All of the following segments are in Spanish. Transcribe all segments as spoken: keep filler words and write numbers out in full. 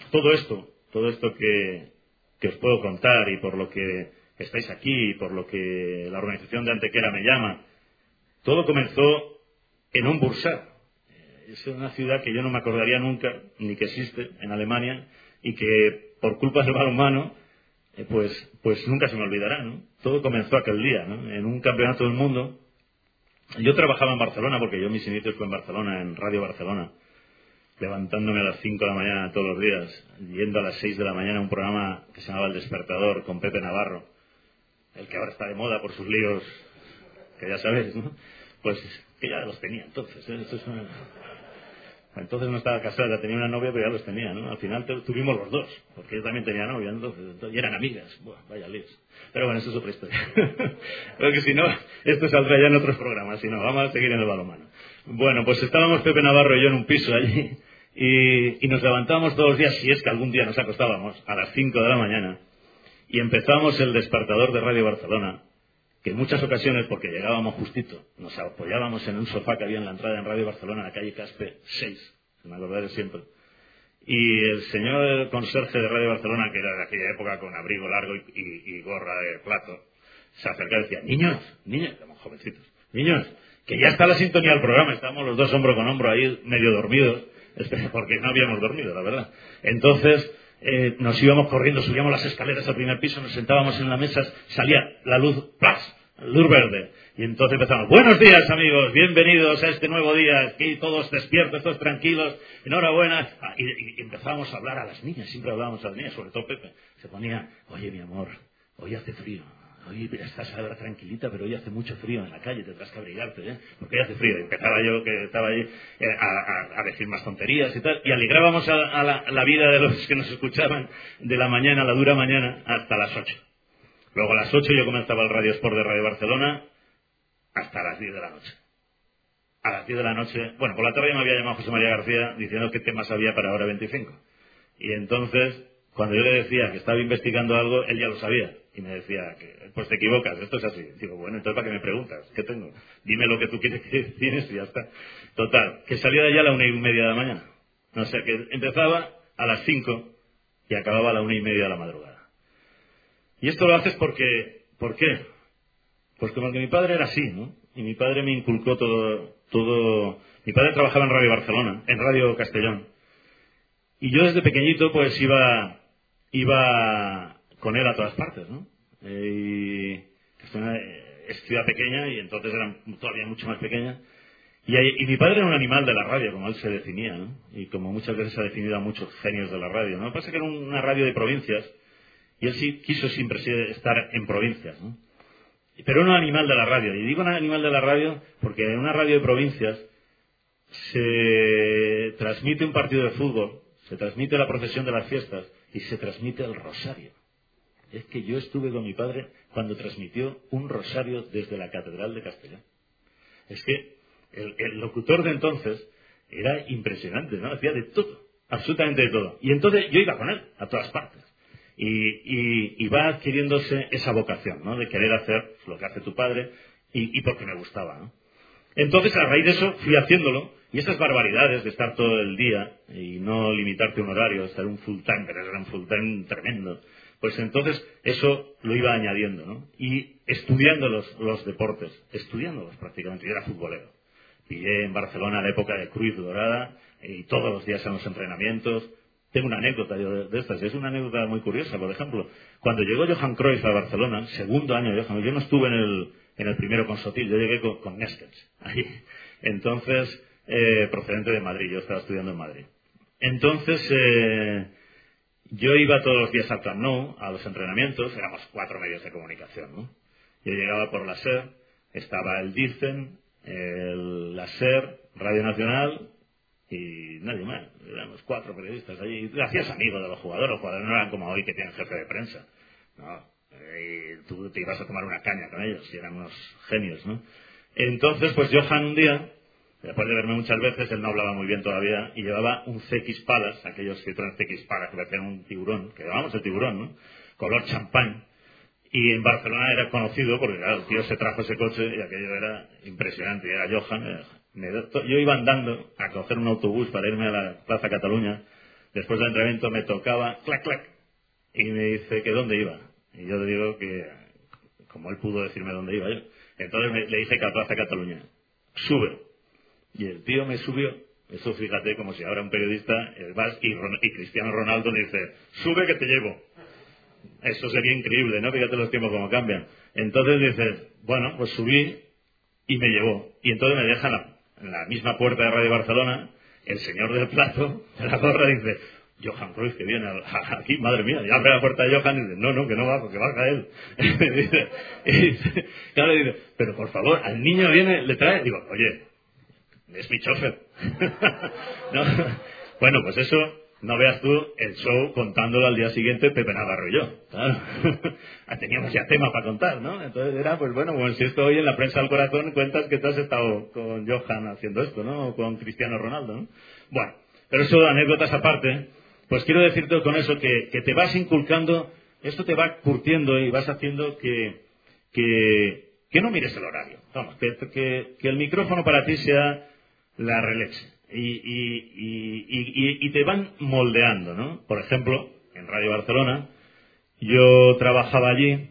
todo esto, todo esto que, que os puedo contar y por lo que estáis aquí y por lo que la organización de Antequera me llama, todo comenzó en un Bursar. Es una ciudad que yo no me acordaría nunca, ni que existe en Alemania, y que por culpa del balonmano, eh, pues, pues nunca se me olvidará, ¿no? Todo comenzó aquel día, ¿no? En un campeonato del mundo. Yo trabajaba en Barcelona, porque yo mis inicios fue en Barcelona, en Radio Barcelona, levantándome a las cinco de la mañana todos los días, yendo a las seis de la mañana a un programa que se llamaba El Despertador, con Pepe Navarro, el que ahora está de moda por sus líos, que ya sabéis, ¿no? Pues que ya los tenía entonces, ¿eh? Esto es una... Entonces no estaba casada, tenía una novia, pero ya los tenía, ¿no? Al final tuvimos los dos, porque yo también tenía novia, entonces, entonces y eran amigas. Buah, vaya líos. Pero bueno, eso es otra historia. Porque si no, esto saldrá ya en otros programas, si no, vamos a seguir en el balonmano. Bueno, pues estábamos Pepe Navarro y yo en un piso allí, y, y nos levantábamos todos los días, si es que algún día nos acostábamos, a las cinco de la mañana, y empezamos el despertador de Radio Barcelona, que en muchas ocasiones, porque llegábamos justito, nos apoyábamos en un sofá que había en la entrada en Radio Barcelona, en la calle Caspe seis, me acordaré siempre. Y el señor conserje de Radio Barcelona, que era de aquella época con abrigo largo y, y, y gorra de plato, se acercaba y decía: niños, niños, éramos jovencitos, niños, que ya está la sintonía del programa. Estábamos los dos hombro con hombro ahí, medio dormidos, porque no habíamos dormido, la verdad. Entonces, Eh, nos íbamos corriendo, subíamos las escaleras al primer piso, nos sentábamos en la mesa, salía la luz, ¡plas!, luz verde, y entonces empezamos: buenos días, amigos, bienvenidos a este nuevo día, aquí todos despiertos, todos tranquilos, enhorabuena, y, y empezábamos a hablar a las niñas, siempre hablábamos a las niñas, sobre todo Pepe, se ponía: oye, mi amor, hoy hace frío, hoy estás ahora tranquilita, pero hoy hace mucho frío en la calle, tendrás que abrigarte, ¿eh? Porque hoy hace frío. Y empezaba yo, que estaba ahí, eh, a, a, a decir más tonterías y tal, y alegrábamos a, a, la, a la vida de los que nos escuchaban de la mañana, la dura mañana, hasta las ocho. Luego a las ocho yo comenzaba el Radio Sport de Radio Barcelona hasta las diez de la noche. A las diez de la noche, bueno, por la tarde me había llamado José María García diciendo qué temas había para Hora veinticinco. Y entonces, cuando yo le decía que estaba investigando algo, él ya lo sabía. Y me decía: que, pues te equivocas, esto es así. Digo: bueno, entonces ¿para qué me preguntas? ¿Qué tengo? Dime lo que tú quieres que tienes y ya está. Total, que salía de allá a la una y media de la mañana. No sé, que empezaba a las cinco y acababa a la una y media de la madrugada. Y esto lo haces porque, ¿por qué? Pues como que mi padre era así, ¿no? Y mi padre me inculcó todo, todo... Mi padre trabajaba en Radio Barcelona, en Radio Castellón. Y yo desde pequeñito pues iba, iba con él a todas partes, ¿no? Eh, y es una es ciudad pequeña y entonces era todavía mucho más pequeña. Y, y mi padre era un animal de la radio, como él se definía, ¿no? Y como muchas veces se ha definido a muchos genios de la radio, ¿no? Lo que pasa es que era una radio de provincias y él sí quiso siempre estar en provincias, ¿no? Pero era un animal de la radio. Y digo un animal de la radio porque en una radio de provincias se transmite un partido de fútbol, se transmite la procesión de las fiestas y se transmite el rosario. Es que yo estuve con mi padre cuando transmitió un rosario desde la Catedral de Castellón. Es que el, el locutor de entonces era impresionante, ¿no? Hacía de todo, absolutamente de todo. Y entonces yo iba con él a todas partes. Y, y, y va adquiriéndose esa vocación, ¿no? De querer hacer lo que hace tu padre y, y porque me gustaba, ¿no? Entonces, a raíz de eso, fui haciéndolo. Y esas barbaridades de estar todo el día y no limitarte un horario, estar un full time, pero era un full time tremendo. Pues entonces eso lo iba añadiendo, ¿no? Y estudiando los, los deportes, estudiándolos prácticamente. Yo era futbolero. Pillé en Barcelona la época de Cruyff Dorada y todos los días en los entrenamientos. Tengo una anécdota yo de, de estas, es una anécdota muy curiosa. Por ejemplo, cuando llegó Johan Cruyff a Barcelona, segundo año de Johan, yo no estuve en el, en el primero con Sotil, yo llegué con, con Neskens, ahí. Entonces, eh, procedente de Madrid, yo estaba estudiando en Madrid. Entonces, eh, yo iba todos los días al Camp Nou, a los entrenamientos, éramos cuatro medios de comunicación, ¿no? Yo llegaba por la SER, estaba el DIRCEN, el, la SER, Radio Nacional y nadie más. Éramos cuatro periodistas allí. Y te hacías amigo de los jugadores. Los jugadores no eran como hoy que tienen jefe de prensa. No. Y tú te ibas a tomar una caña con ellos y eran unos genios, ¿no? Entonces, pues Johan un día, después de verme muchas veces, él no hablaba muy bien todavía y llevaba un C X Palas, aquellos que traen C X Palas que parecían un tiburón, que llamamos el tiburón, ¿no? Color champán. Y en Barcelona era conocido porque, claro, el tío se trajo ese coche y aquello era impresionante. Era Johan. Me, yo iba andando a coger un autobús para irme a la Plaza Cataluña después del entrenamiento me tocaba, clac, clac, y me dice que dónde iba. Y yo le digo que, como él pudo decirme dónde iba yo, entonces me, le dije que a Plaza Cataluña. Sube. Y el tío me subió. Eso fíjate, como si ahora un periodista eh, vas y, Ron, y Cristiano Ronaldo le dice, sube que te llevo. Eso sería increíble, ¿no? Fíjate los tiempos como cambian. Entonces dices, bueno, pues subí y me llevó. Y entonces me dejan la, en la misma puerta de Radio Barcelona, el señor del plato, de la gorra, dice, Johan Cruyff, que viene aquí, madre mía, ya abre la puerta de Johan y dice, no, no, que no va, porque baja él. y dice, y dice, claro, dice, pero por favor, al niño viene, le trae, digo, oye, es mi chofer. ¿No? Bueno, pues eso, no veas tú el show contándolo al día siguiente Pepe Navarro y yo. Claro. Teníamos ya tema para contar, ¿no? Entonces era, pues bueno, bueno, si esto hoy en la prensa del corazón cuentas que tú has estado con Johan haciendo esto, ¿no? O con Cristiano Ronaldo, ¿no? Bueno, pero eso, anécdotas aparte, pues quiero decirte con eso que, que te vas inculcando, esto te va curtiendo y vas haciendo que, que, que no mires el horario. Vamos, que, que, que el micrófono para ti sea la releche. Y, y, y, y, y te van moldeando, ¿no? Por ejemplo, en Radio Barcelona, yo trabajaba allí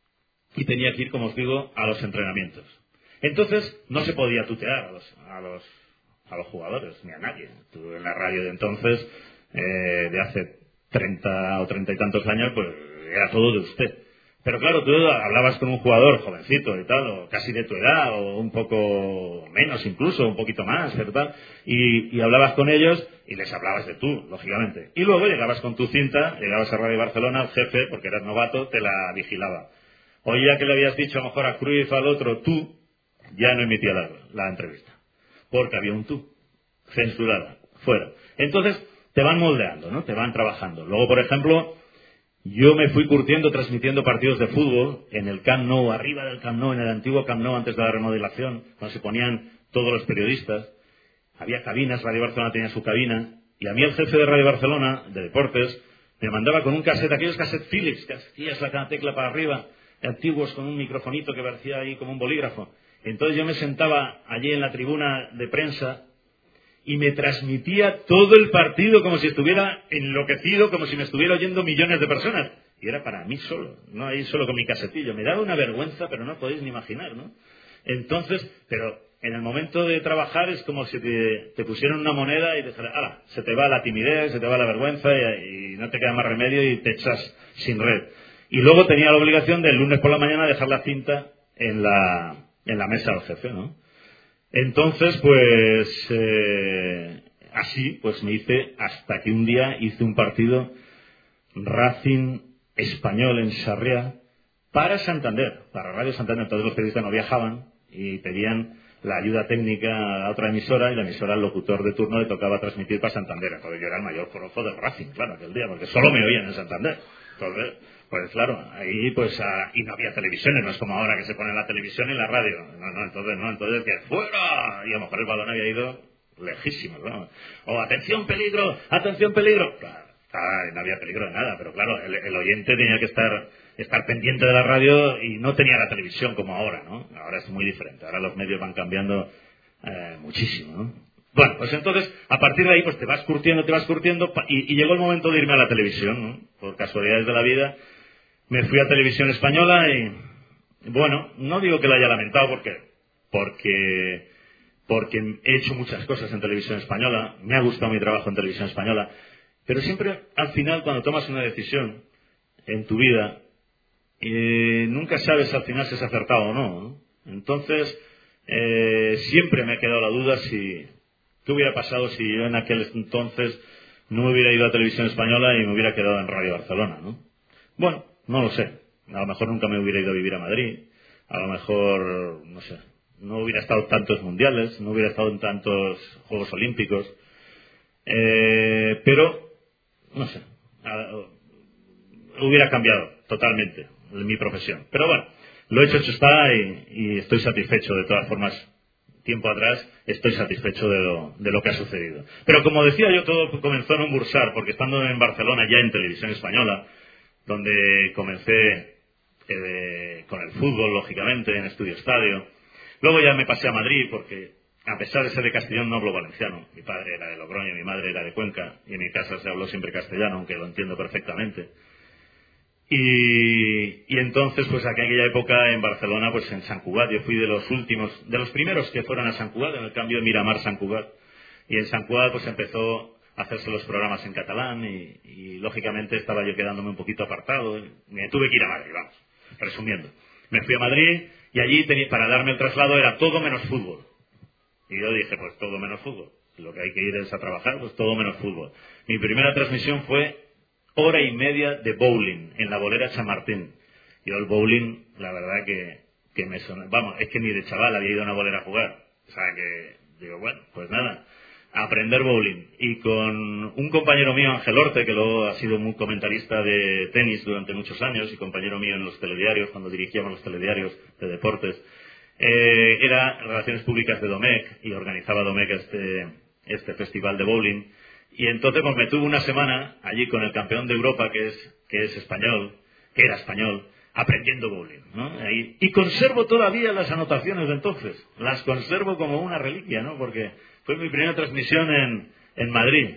y tenía que ir, como os digo, a los entrenamientos. Entonces, no se podía tutear a los, a los, a los jugadores, ni a nadie. Tú en la radio de entonces, eh, de hace treinta o treinta y tantos años, pues era todo de usted. Pero claro, tú hablabas con un jugador jovencito y tal, o casi de tu edad, o un poco menos incluso, un poquito más, pero tal, y, y hablabas con ellos y les hablabas de tú, lógicamente. Y luego llegabas con tu cinta, llegabas a Radio Barcelona, el jefe, porque eras novato, te la vigilaba. Oía que le habías dicho a lo mejor a Cruyff, al otro, tú, ya no emitía la, la entrevista. Porque había un tú, censurada, fuera. Entonces, te van moldeando, ¿no? Te van trabajando. Luego, por ejemplo, yo me fui curtiendo transmitiendo partidos de fútbol en el Camp Nou, arriba del Camp Nou, en el antiguo Camp Nou antes de la remodelación, cuando se ponían todos los periodistas. Había cabinas, Radio Barcelona tenía su cabina, y a mí el jefe de Radio Barcelona, de deportes, me mandaba con un cassette, aquellos cassettes Philips, que hacías la tecla para arriba, antiguos con un microfonito que parecía ahí como un bolígrafo. Entonces yo me sentaba allí en la tribuna de prensa y me transmitía todo el partido como si estuviera enloquecido, como si me estuviera oyendo millones de personas. Y era para mí solo, no ahí solo con mi casetillo. Me daba una vergüenza, pero no podéis ni imaginar, ¿no? Entonces, pero en el momento de trabajar es como si te, te pusieran una moneda y te dijera, ¡hala! Se te va la timidez, se te va la vergüenza y, y no te queda más remedio y te echas sin red. Y luego tenía la obligación de el lunes por la mañana dejar la cinta en la, en la mesa del jefe, ¿no? Entonces, pues, eh, así, pues me hice, hasta que un día hice un partido Racing Español en Sarriá para Santander, para Radio Santander. Todos los periodistas no viajaban y pedían la ayuda técnica a otra emisora y la emisora, al locutor de turno, le tocaba transmitir para Santander. Entonces yo era el mayor forofo del Racing, claro, aquel día, porque solo me oían en Santander. Entonces, pues claro, ahí pues, a, y no había televisiones, no es como ahora que se pone la televisión y la radio. No, no, entonces no, entonces que fuera, y a lo mejor el balón había ido lejísimo, ¿no? O atención peligro, atención peligro. Claro, no había peligro de nada, pero claro, el, el oyente tenía que estar, estar pendiente de la radio y no tenía la televisión como ahora, ¿no? Ahora es muy diferente, ahora los medios van cambiando eh, muchísimo, ¿no? Bueno, pues entonces, a partir de ahí, pues te vas curtiendo, te vas curtiendo, y, y llegó el momento de irme a la televisión, ¿no? Por casualidades de la vida, me fui a Televisión Española y, bueno, no digo que la haya lamentado porque, porque, porque he hecho muchas cosas en Televisión Española, me ha gustado mi trabajo en Televisión Española, pero siempre, al final, cuando tomas una decisión en tu vida, eh, nunca sabes al final si es acertado o no, ¿no? Entonces, eh, siempre me ha quedado la duda si, qué hubiera pasado si yo en aquel entonces no me hubiera ido a Televisión Española y me hubiera quedado en Radio Barcelona, ¿no? Bueno, no lo sé. A lo mejor nunca me hubiera ido a vivir a Madrid. A lo mejor, no sé, no hubiera estado en tantos mundiales, no hubiera estado en tantos Juegos Olímpicos. Eh, pero, no sé, hubiera cambiado totalmente mi profesión. Pero bueno, lo hecho, hecho está y, y estoy satisfecho. De todas formas, tiempo atrás estoy satisfecho de lo, de lo que ha sucedido. Pero como decía yo, todo comenzó en un Bursar, porque estando en Barcelona ya en Televisión Española, donde comencé eh, con el fútbol, lógicamente, en Estudio Estadio. Luego ya me pasé a Madrid, porque a pesar de ser de Castellón, no hablo valenciano. Mi padre era de Logroño, mi madre era de Cuenca, y en mi casa se habló siempre castellano, aunque lo entiendo perfectamente. Y, y entonces, pues en aquella época en Barcelona, pues en Sant Cugat, yo fui de los últimos, de los primeros que fueron a Sant Cugat, en el cambio de Miramar-Sant Cugat. Y en Sant Cugat, pues empezó a hacerse los programas en catalán y, y lógicamente estaba yo quedándome un poquito apartado. Me tuve que ir a Madrid, vamos, resumiendo. Me fui a Madrid y allí tenía, para darme el traslado era todo menos fútbol. Y yo dije, pues todo menos fútbol. Lo que hay que ir es a trabajar, pues todo menos fútbol. Mi primera transmisión fue hora y media de bowling en la bolera Chamartín. Yo el bowling, la verdad que, que me sonó, vamos, es que ni de chaval había ido a una bolera a jugar. O sea que, digo, bueno, pues nada, a aprender bowling. Y con un compañero mío, Ángel Orte, que luego ha sido muy comentarista de tenis durante muchos años y compañero mío en los telediarios, cuando dirigíamos los telediarios de deportes, eh, era Relaciones Públicas de Domecq y organizaba Domecq este, este festival de bowling. Y entonces pues me tuve una semana allí con el campeón de Europa, que es, que es español, que era español, aprendiendo bowling, ¿no? Ahí, y conservo todavía las anotaciones de entonces, las conservo como una reliquia, ¿no? Porque fue mi primera transmisión en, en Madrid.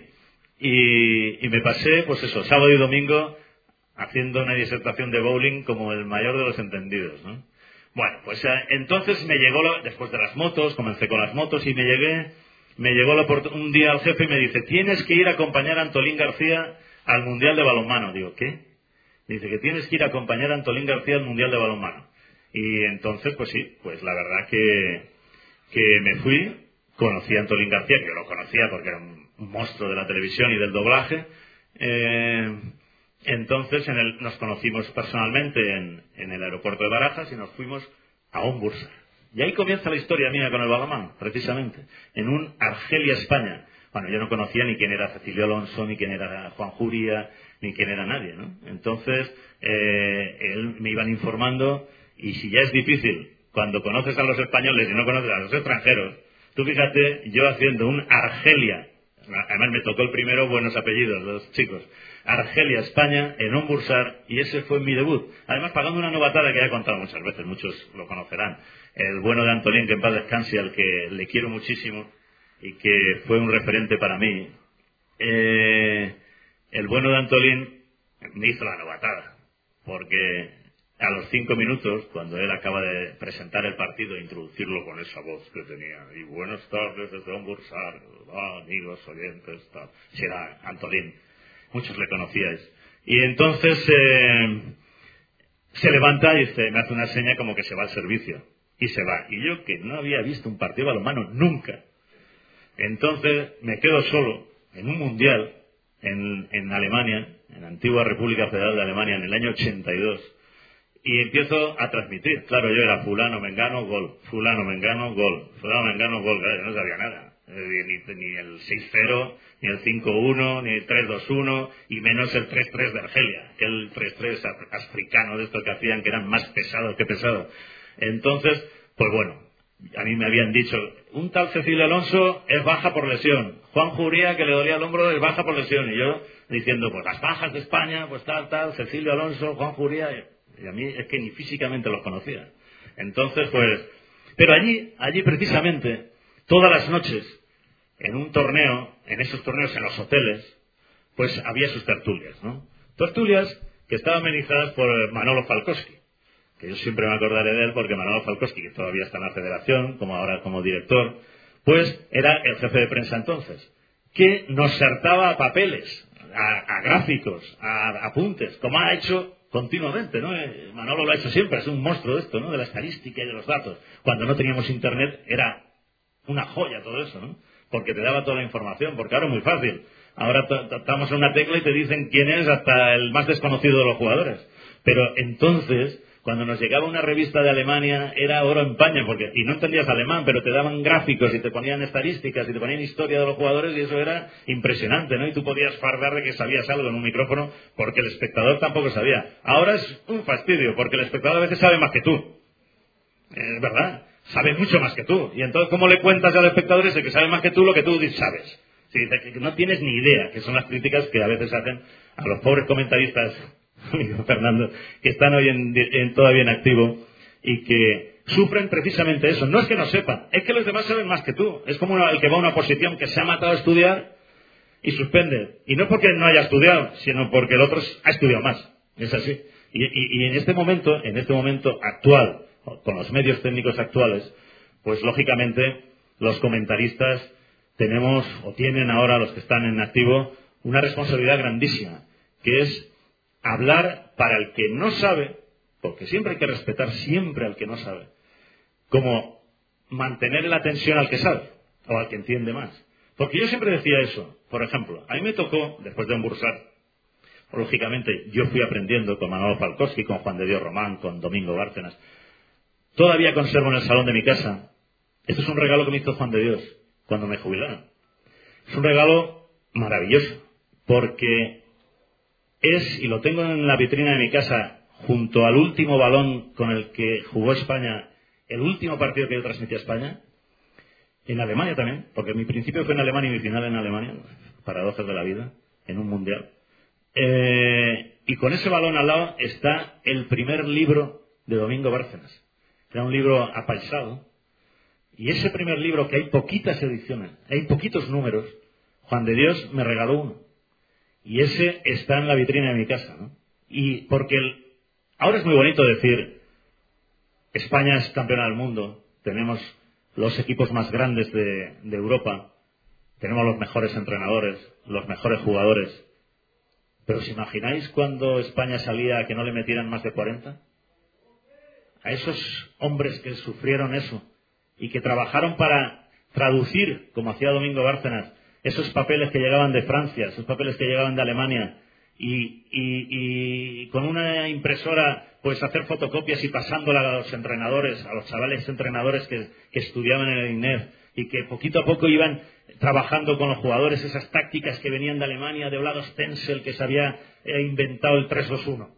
Y, y me pasé, pues eso, sábado y domingo, haciendo una disertación de bowling como el mayor de los entendidos, ¿no? Bueno, pues eh, entonces me llegó, la, después de las motos, comencé con las motos y me llegué... Me llegó la un día al jefe y me dice, tienes que ir a acompañar a Antolín García al Mundial de Balonmano. Digo, ¿qué? Dice que tienes que ir a acompañar a Antolín García al Mundial de Balonmano. Y entonces, pues sí, pues la verdad que, que me fui, conocí a Antolín García, que yo lo conocía porque era un monstruo de la televisión y del doblaje. Eh, entonces en el, nos conocimos personalmente en, en el aeropuerto de Barajas y nos fuimos a un Bursar. Y ahí comienza la historia mía con el balonmano, precisamente, en un Argelia, España. Bueno, yo no conocía ni quién era Cecilio Alonso, ni quién era Juan Juría, ni quién era nadie, ¿no? Entonces, eh, él, me iban informando, y si ya es difícil, cuando conoces a los españoles y no conoces a los extranjeros, tú fíjate, yo haciendo un Argelia, además me tocó el primero, buenos apellidos, los chicos, Argelia, España, en un Bursar, y ese fue mi debut. Además, pagando una novatada que ya he contado muchas veces, muchos lo conocerán. El bueno de Antolín, que en paz descanse, al que le quiero muchísimo y que fue un referente para mí. Eh, el bueno de Antolín me hizo la novatada, porque a los cinco minutos, cuando él acaba de presentar el partido e introducirlo con esa voz que tenía, y buenas tardes desde un Bursar, ah, amigos, oyentes, tal, si era Antolín, muchos le conocíais. Y entonces eh, se levanta y dice, me hace una seña como que se va al servicio. Y se va. Y yo, que no había visto un partido de balonmano nunca. Entonces me quedo solo en un mundial en, en Alemania, en la antigua República Federal de Alemania, en el año ochenta y dos. Y empiezo a transmitir. Claro, yo era fulano, mengano, gol. Fulano, mengano, gol. Fulano, mengano, gol. Claro, yo no sabía nada. Ni, ni el seis cero, ni el cinco uno, ni el tres dos uno, y menos el tres tres de Argelia. El tres tres africano de estos que hacían, que eran más pesados que pesados. Entonces, pues bueno, a mí me habían dicho, un tal Cecilio Alonso es baja por lesión, Juan Juría, que le dolía el hombro, es baja por lesión, y yo diciendo, pues las bajas de España, pues tal, tal, Cecilio Alonso, Juan Juría, y a mí es que ni físicamente los conocía. Entonces, pues, pero allí, allí precisamente, todas las noches, en un torneo, en esos torneos en los hoteles, pues había sus tertulias, ¿no? Tertulias que estaban amenizadas por Manolo Falkowski, que yo siempre me acordaré de él porque Manolo Falkowski, que todavía está en la federación, como ahora como director, pues era el jefe de prensa entonces, que nos saltaba a papeles, a, a gráficos, a, a apuntes, como ha hecho continuamente, ¿no? Eh, Manolo lo ha hecho siempre, es un monstruo de esto, ¿no? De la estadística y de los datos. Cuando no teníamos internet era una joya todo eso, ¿no? Porque te daba toda la información, porque ahora es muy fácil. Ahora estamos en una tecla y te dicen quién es hasta el más desconocido de los jugadores. Pero entonces, cuando nos llegaba una revista de Alemania, era oro en paño, porque y no entendías alemán, pero te daban gráficos y te ponían estadísticas y te ponían historia de los jugadores, y eso era impresionante, ¿no? Y tú podías fardar de que sabías algo en un micrófono, porque el espectador tampoco sabía. Ahora es un fastidio, porque el espectador a veces sabe más que tú. Es verdad, sabe mucho más que tú. Y entonces, ¿cómo le cuentas al espectador ese que sabe más que tú lo que tú sabes? Sí, que no tienes ni idea, que son las críticas que a veces hacen a los pobres comentaristas, Fernando, que están hoy en, en, todavía en activo y que sufren precisamente eso. No es que no sepan, es que los demás saben más que tú. Es como el que va a una oposición que se ha matado a estudiar y suspende. Y no porque no haya estudiado, sino porque el otro ha estudiado más. Es así. Y, y, y en este momento, en este momento actual, con los medios técnicos actuales, pues lógicamente los comentaristas tenemos, o tienen ahora los que están en activo, una responsabilidad grandísima, que es hablar para el que no sabe, porque siempre hay que respetar siempre al que no sabe, como mantener la atención al que sabe, o al que entiende más. Porque yo siempre decía eso. Por ejemplo, a mí me tocó, después de embursar, lógicamente yo fui aprendiendo con Manolo Falkowski, con Juan de Dios Román, con Domingo Bárcenas. Todavía conservo en el salón de mi casa. Esto es un regalo que me hizo Juan de Dios cuando me jubilaron. Es un regalo maravilloso, porque es, y lo tengo en la vitrina de mi casa, junto al último balón con el que jugó España, el último partido que yo transmití a España, en Alemania también, porque mi principio fue en Alemania y mi final en Alemania, paradojas de la vida, en un mundial. Eh, y con ese balón al lado está el primer libro de Domingo Bárcenas. Era un libro apaisado. Y ese primer libro, que hay poquitas ediciones, hay poquitos números, Juan de Dios me regaló uno. Y ese está en la vitrina de mi casa, ¿no? Y porque el, ahora es muy bonito decir, España es campeona del mundo, tenemos los equipos más grandes de, de Europa, tenemos los mejores entrenadores, los mejores jugadores. Pero ¿os imagináis cuando España salía a que no le metieran más de cuarenta? A esos hombres que sufrieron eso y que trabajaron para traducir, como hacía Domingo Bárcenas, esos papeles que llegaban de Francia, esos papeles que llegaban de Alemania, y, y, y con una impresora pues hacer fotocopias y pasándola a los entrenadores, a los chavales entrenadores que, que estudiaban en el I N E F, y que poquito a poco iban trabajando con los jugadores esas tácticas que venían de Alemania, de Vlado Stenzel, que se había eh, inventado el tres dos uno.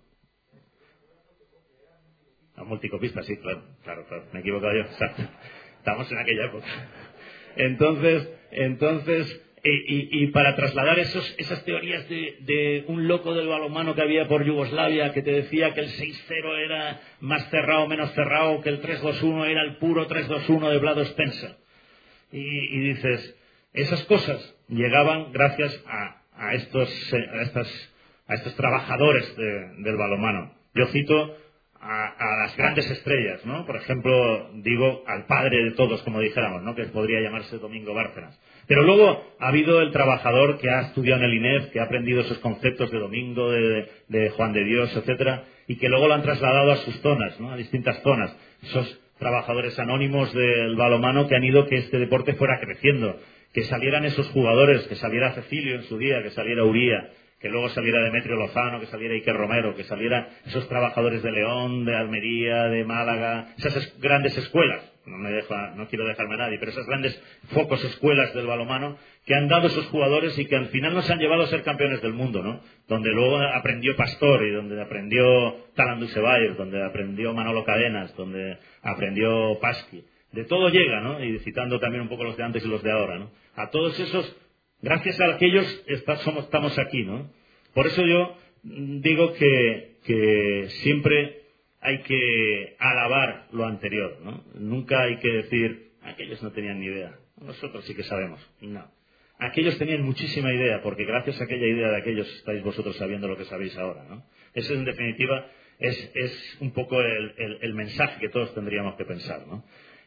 La multicopista, sí, claro, claro, claro, me he equivocado yo, exacto. Estamos en aquella época. Entonces, entonces, y, y, y para trasladar esos, esas teorías de, de un loco del balonmano que había por Yugoslavia, que te decía que el seis cero era más cerrado, menos cerrado, que el tres dos uno era el puro tres dos uno de Vlado Spencer. Y, y dices, esas cosas llegaban gracias a, a, estos, a, estas, a estos trabajadores de, del balonmano. Yo cito A, a las grandes estrellas, ¿no? Por ejemplo, digo al padre de todos, como dijéramos, ¿no? Que podría llamarse Domingo Bárcenas. Pero luego ha habido el trabajador que ha estudiado en el I N E F, que ha aprendido esos conceptos de Domingo, de, de Juan de Dios, etcétera, y que luego lo han trasladado a sus zonas, ¿no? A distintas zonas. Esos trabajadores anónimos del balonmano que han ido que este deporte fuera creciendo, que salieran esos jugadores, que saliera Cecilio en su día, que saliera Uría, que luego saliera Demetrio Lozano, que saliera Iker Romero, que saliera esos trabajadores de León, de Almería, de Málaga, esas es, grandes escuelas, no me deja, no quiero dejarme a nadie, pero esas grandes focos, escuelas del balonmano, que han dado esos jugadores y que al final nos han llevado a ser campeones del mundo, ¿no? Donde luego aprendió Pastor y donde aprendió Talandu Ceballos, donde aprendió Manolo Cadenas, donde aprendió Pasqui. De todo llega, ¿no? Y citando también un poco los de antes y los de ahora, ¿no? A todos esos, gracias a aquellos está, somos, estamos aquí, ¿no? Por eso yo digo que, que siempre hay que alabar lo anterior, ¿no? Nunca hay que decir, aquellos no tenían ni idea, nosotros sí que sabemos. No. Aquellos tenían muchísima idea, porque gracias a aquella idea de aquellos estáis vosotros sabiendo lo que sabéis ahora, ¿no? Ese, en definitiva, es, es un poco el, el, el mensaje que todos tendríamos que pensar, ¿no?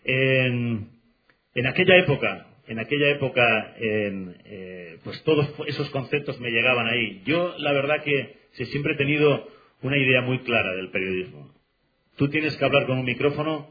En, en aquella época... En aquella época, en, eh, pues todos esos conceptos me llegaban ahí. Yo, la verdad que sí, siempre he tenido una idea muy clara del periodismo. Tú tienes que hablar con un micrófono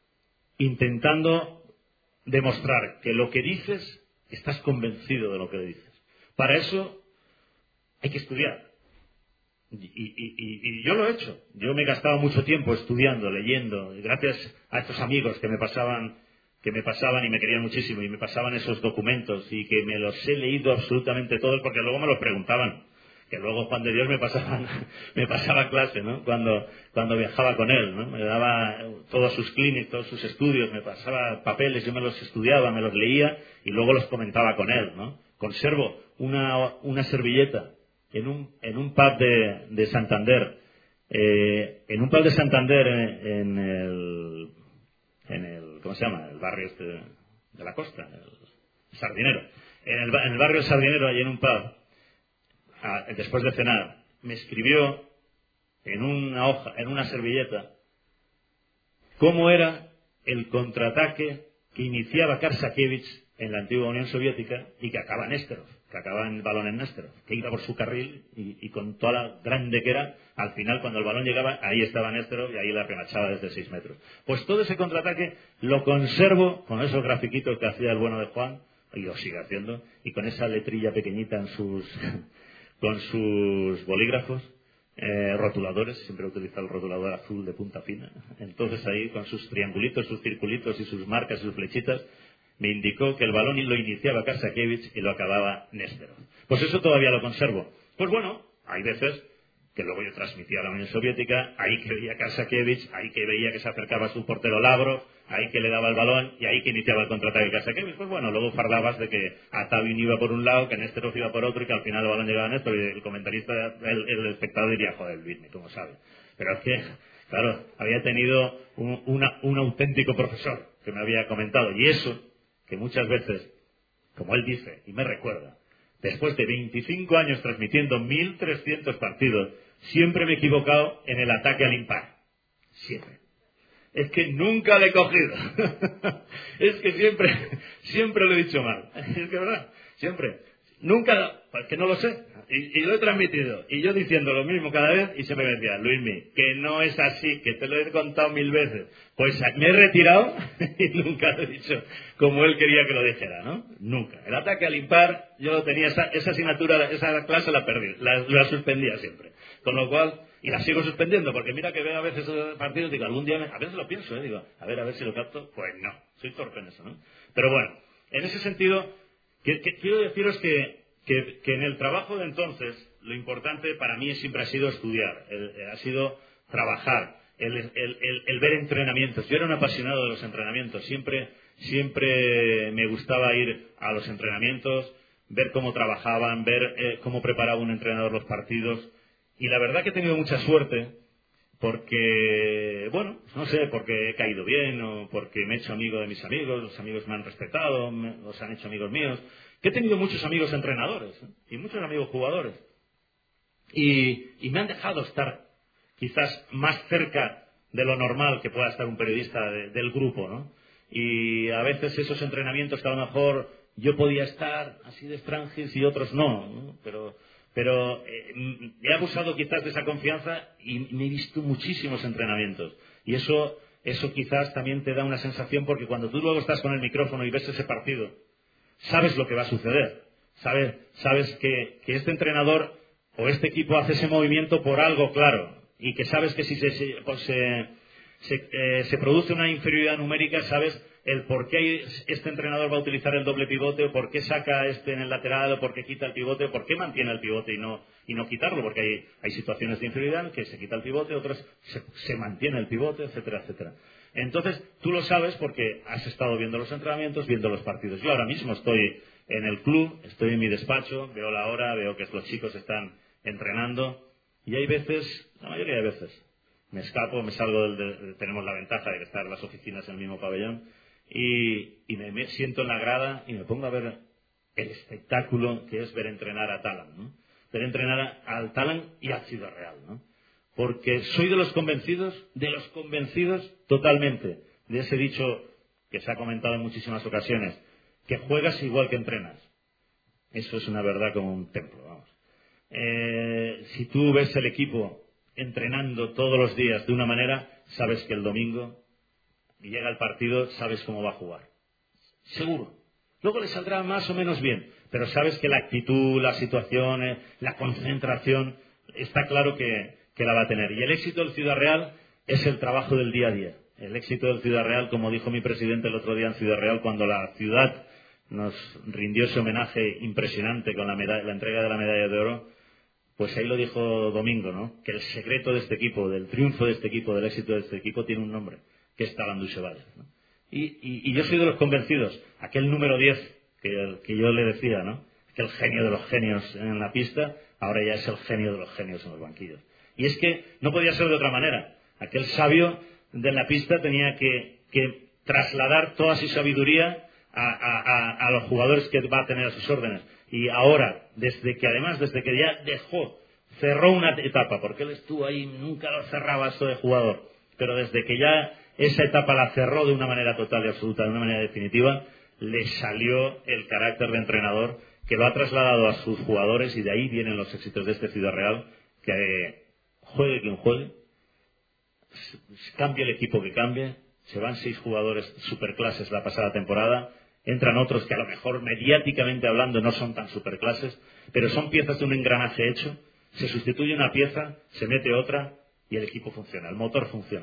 intentando demostrar que lo que dices, estás convencido de lo que dices. Para eso hay que estudiar. Y, y, y, y yo lo he hecho. Yo me he gastado mucho tiempo estudiando, leyendo, y gracias a estos amigos que me pasaban... que me pasaban y me querían muchísimo y me pasaban esos documentos y que me los he leído absolutamente todos porque luego me los preguntaban, que luego Juan de Dios me pasaba, me pasaba clase, ¿no? Cuando, cuando viajaba con él, ¿no? Me daba todos sus clínicas, todos sus estudios, me pasaba papeles, yo me los estudiaba, me los leía y luego los comentaba con él, ¿no? Conservo una, una servilleta en un, en un pub de, de Santander, eh, en un pub de Santander en, en el en el, ¿cómo se llama? El barrio este de la costa, el Sardinero. En el, en el barrio Sardinero, allí en un pub, a, después de cenar, me escribió en una hoja, en una servilleta, cómo era el contraataque que iniciaba Karsakiewicz en la antigua Unión Soviética y que acaba Néstorov, que acaba en el balón en Néstorov, que iba por su carril y, y con toda la grande que era, al final cuando el balón llegaba, ahí estaba Néstorov y ahí la remachaba desde seis metros. Pues todo ese contraataque lo conservo con esos grafiquitos que hacía el bueno de Juan, y lo sigue haciendo, y con esa letrilla pequeñita en sus con sus bolígrafos, eh, rotuladores, siempre utiliza el rotulador azul de punta fina. Entonces ahí con sus triangulitos, sus circulitos y sus marcas y sus flechitas, me indicó que el balón lo iniciaba Karsakiewicz y lo acababa Néstorov. Pues eso todavía lo conservo. Pues bueno, hay veces que luego yo transmitía a la Unión Soviética, ahí que veía Karsakiewicz, ahí que veía que se acercaba a su portero Lavrov, ahí que le daba el balón y ahí que iniciaba el contraataque de Karsakiewicz. Pues bueno, luego fardabas de que Atavin iba por un lado, que Néstorov iba por otro y que al final el balón llegaba a Néstorov y el comentarista, el, el espectador diría, joder, Luismi, ¿cómo sabe? Pero es que, claro, había tenido un, una, un auténtico profesor que me había comentado, y eso, que muchas veces, como él dice, y me recuerda, después de veinticinco años transmitiendo mil trescientos partidos, siempre me he equivocado en el ataque al impar. Siempre. Es que nunca le he cogido. Es que siempre, siempre lo he dicho mal. Es que verdad, siempre. Nunca, porque no lo sé. Y, y lo he transmitido. Y yo diciendo lo mismo cada vez y siempre me decía, Luismi, que no es así, que te lo he contado mil veces. Pues me he retirado y nunca lo he dicho como él quería que lo dijera, ¿no? Nunca. El ataque al impar, yo lo tenía, esa, esa asignatura, esa clase la perdí, la, la suspendía siempre. Con lo cual, y la sigo suspendiendo, porque mira que veo a veces los partidos, digo, algún día, me, a veces lo pienso, ¿eh? Digo, a ver, a ver si lo capto. Pues no, soy torpe en eso, ¿no? Pero bueno, en ese sentido, que, que, quiero deciros que, que, que en el trabajo de entonces, lo importante para mí siempre ha sido estudiar, el, ha sido trabajar, el, el, el, el ver entrenamientos. Yo era un apasionado de los entrenamientos, siempre, siempre me gustaba ir a los entrenamientos, ver cómo trabajaban, ver eh, cómo preparaba un entrenador los partidos. Y la verdad que he tenido mucha suerte porque, bueno, no sé, porque he caído bien o porque me he hecho amigo de mis amigos, los amigos me han respetado, me, los han hecho amigos míos, que he tenido muchos amigos entrenadores, ¿eh? Y muchos amigos jugadores. Y, y me han dejado estar quizás más cerca de lo normal que pueda estar un periodista de, del grupo, ¿no? Y a veces esos entrenamientos que a lo mejor yo podía estar así de extranjis y otros no, ¿no? Pero... Pero eh, he abusado quizás de esa confianza y me he visto muchísimos entrenamientos. Y eso, eso quizás también te da una sensación, porque cuando tú luego estás con el micrófono y ves ese partido, sabes lo que va a suceder. Sabes, sabes que, que este entrenador o este equipo hace ese movimiento por algo claro. Y que sabes que si se, se, pues se, se, eh, se produce una inferioridad numérica, sabes el por qué este entrenador va a utilizar el doble pivote, o por qué saca este en el lateral, o por qué quita el pivote, o por qué mantiene el pivote y no, y no quitarlo, porque hay, hay situaciones de inferioridad en que se quita el pivote, otras se, se mantiene el pivote, etcétera, etcétera. Entonces, tú lo sabes porque has estado viendo los entrenamientos, viendo los partidos. Yo ahora mismo estoy en el club, estoy en mi despacho, veo la hora, veo que los chicos están entrenando, y hay veces, la mayoría de veces, me escapo, me salgo del, de, tenemos la ventaja de estar las oficinas en el mismo pabellón, Y, y me, me siento en la grada y me pongo a ver el espectáculo que es ver entrenar a Talan, ¿no? Ver entrenar a, al Talan y a Ciudad Real, ¿no? Porque soy de los convencidos, de los convencidos totalmente, de ese dicho que se ha comentado en muchísimas ocasiones, que juegas igual que entrenas. Eso es una verdad como un templo, vamos. Eh, si tú ves el equipo entrenando todos los días de una manera, sabes que el domingo y llega el partido, sabes cómo va a jugar. Seguro. Luego le saldrá más o menos bien, pero sabes que la actitud, las situaciones, la concentración, está claro que, que la va a tener. Y el éxito del Ciudad Real es el trabajo del día a día. El éxito del Ciudad Real, como dijo mi presidente el otro día en Ciudad Real, cuando la ciudad nos rindió ese homenaje impresionante con la, medalla, la entrega de la medalla de oro, pues ahí lo dijo Domingo, ¿no? Que el secreto de este equipo, del triunfo de este equipo, del éxito de este equipo, tiene un nombre, que es Talan Dushevales, ¿no? Y, y, y yo soy de los convencidos, aquel número diez que, que yo le decía, ¿no? Que el genio de los genios en la pista, ahora ya es el genio de los genios en los banquillos. Y es que no podía ser de otra manera. Aquel sabio de la pista tenía que, que trasladar toda su sabiduría a, a, a, a los jugadores que va a tener a sus órdenes. Y ahora, desde que además, desde que ya dejó, cerró una etapa, porque él estuvo ahí, nunca lo cerraba esto de jugador, pero desde que ya esa etapa la cerró de una manera total y absoluta, de una manera definitiva, le salió el carácter de entrenador que lo ha trasladado a sus jugadores, y de ahí vienen los éxitos de este Ciudad Real, que eh, juegue quien juegue, cambie el equipo que cambie, se van seis jugadores superclases la pasada temporada, entran otros que a lo mejor mediáticamente hablando no son tan superclases, pero son piezas de un engranaje hecho, se sustituye una pieza, se mete otra y el equipo funciona, el motor funciona.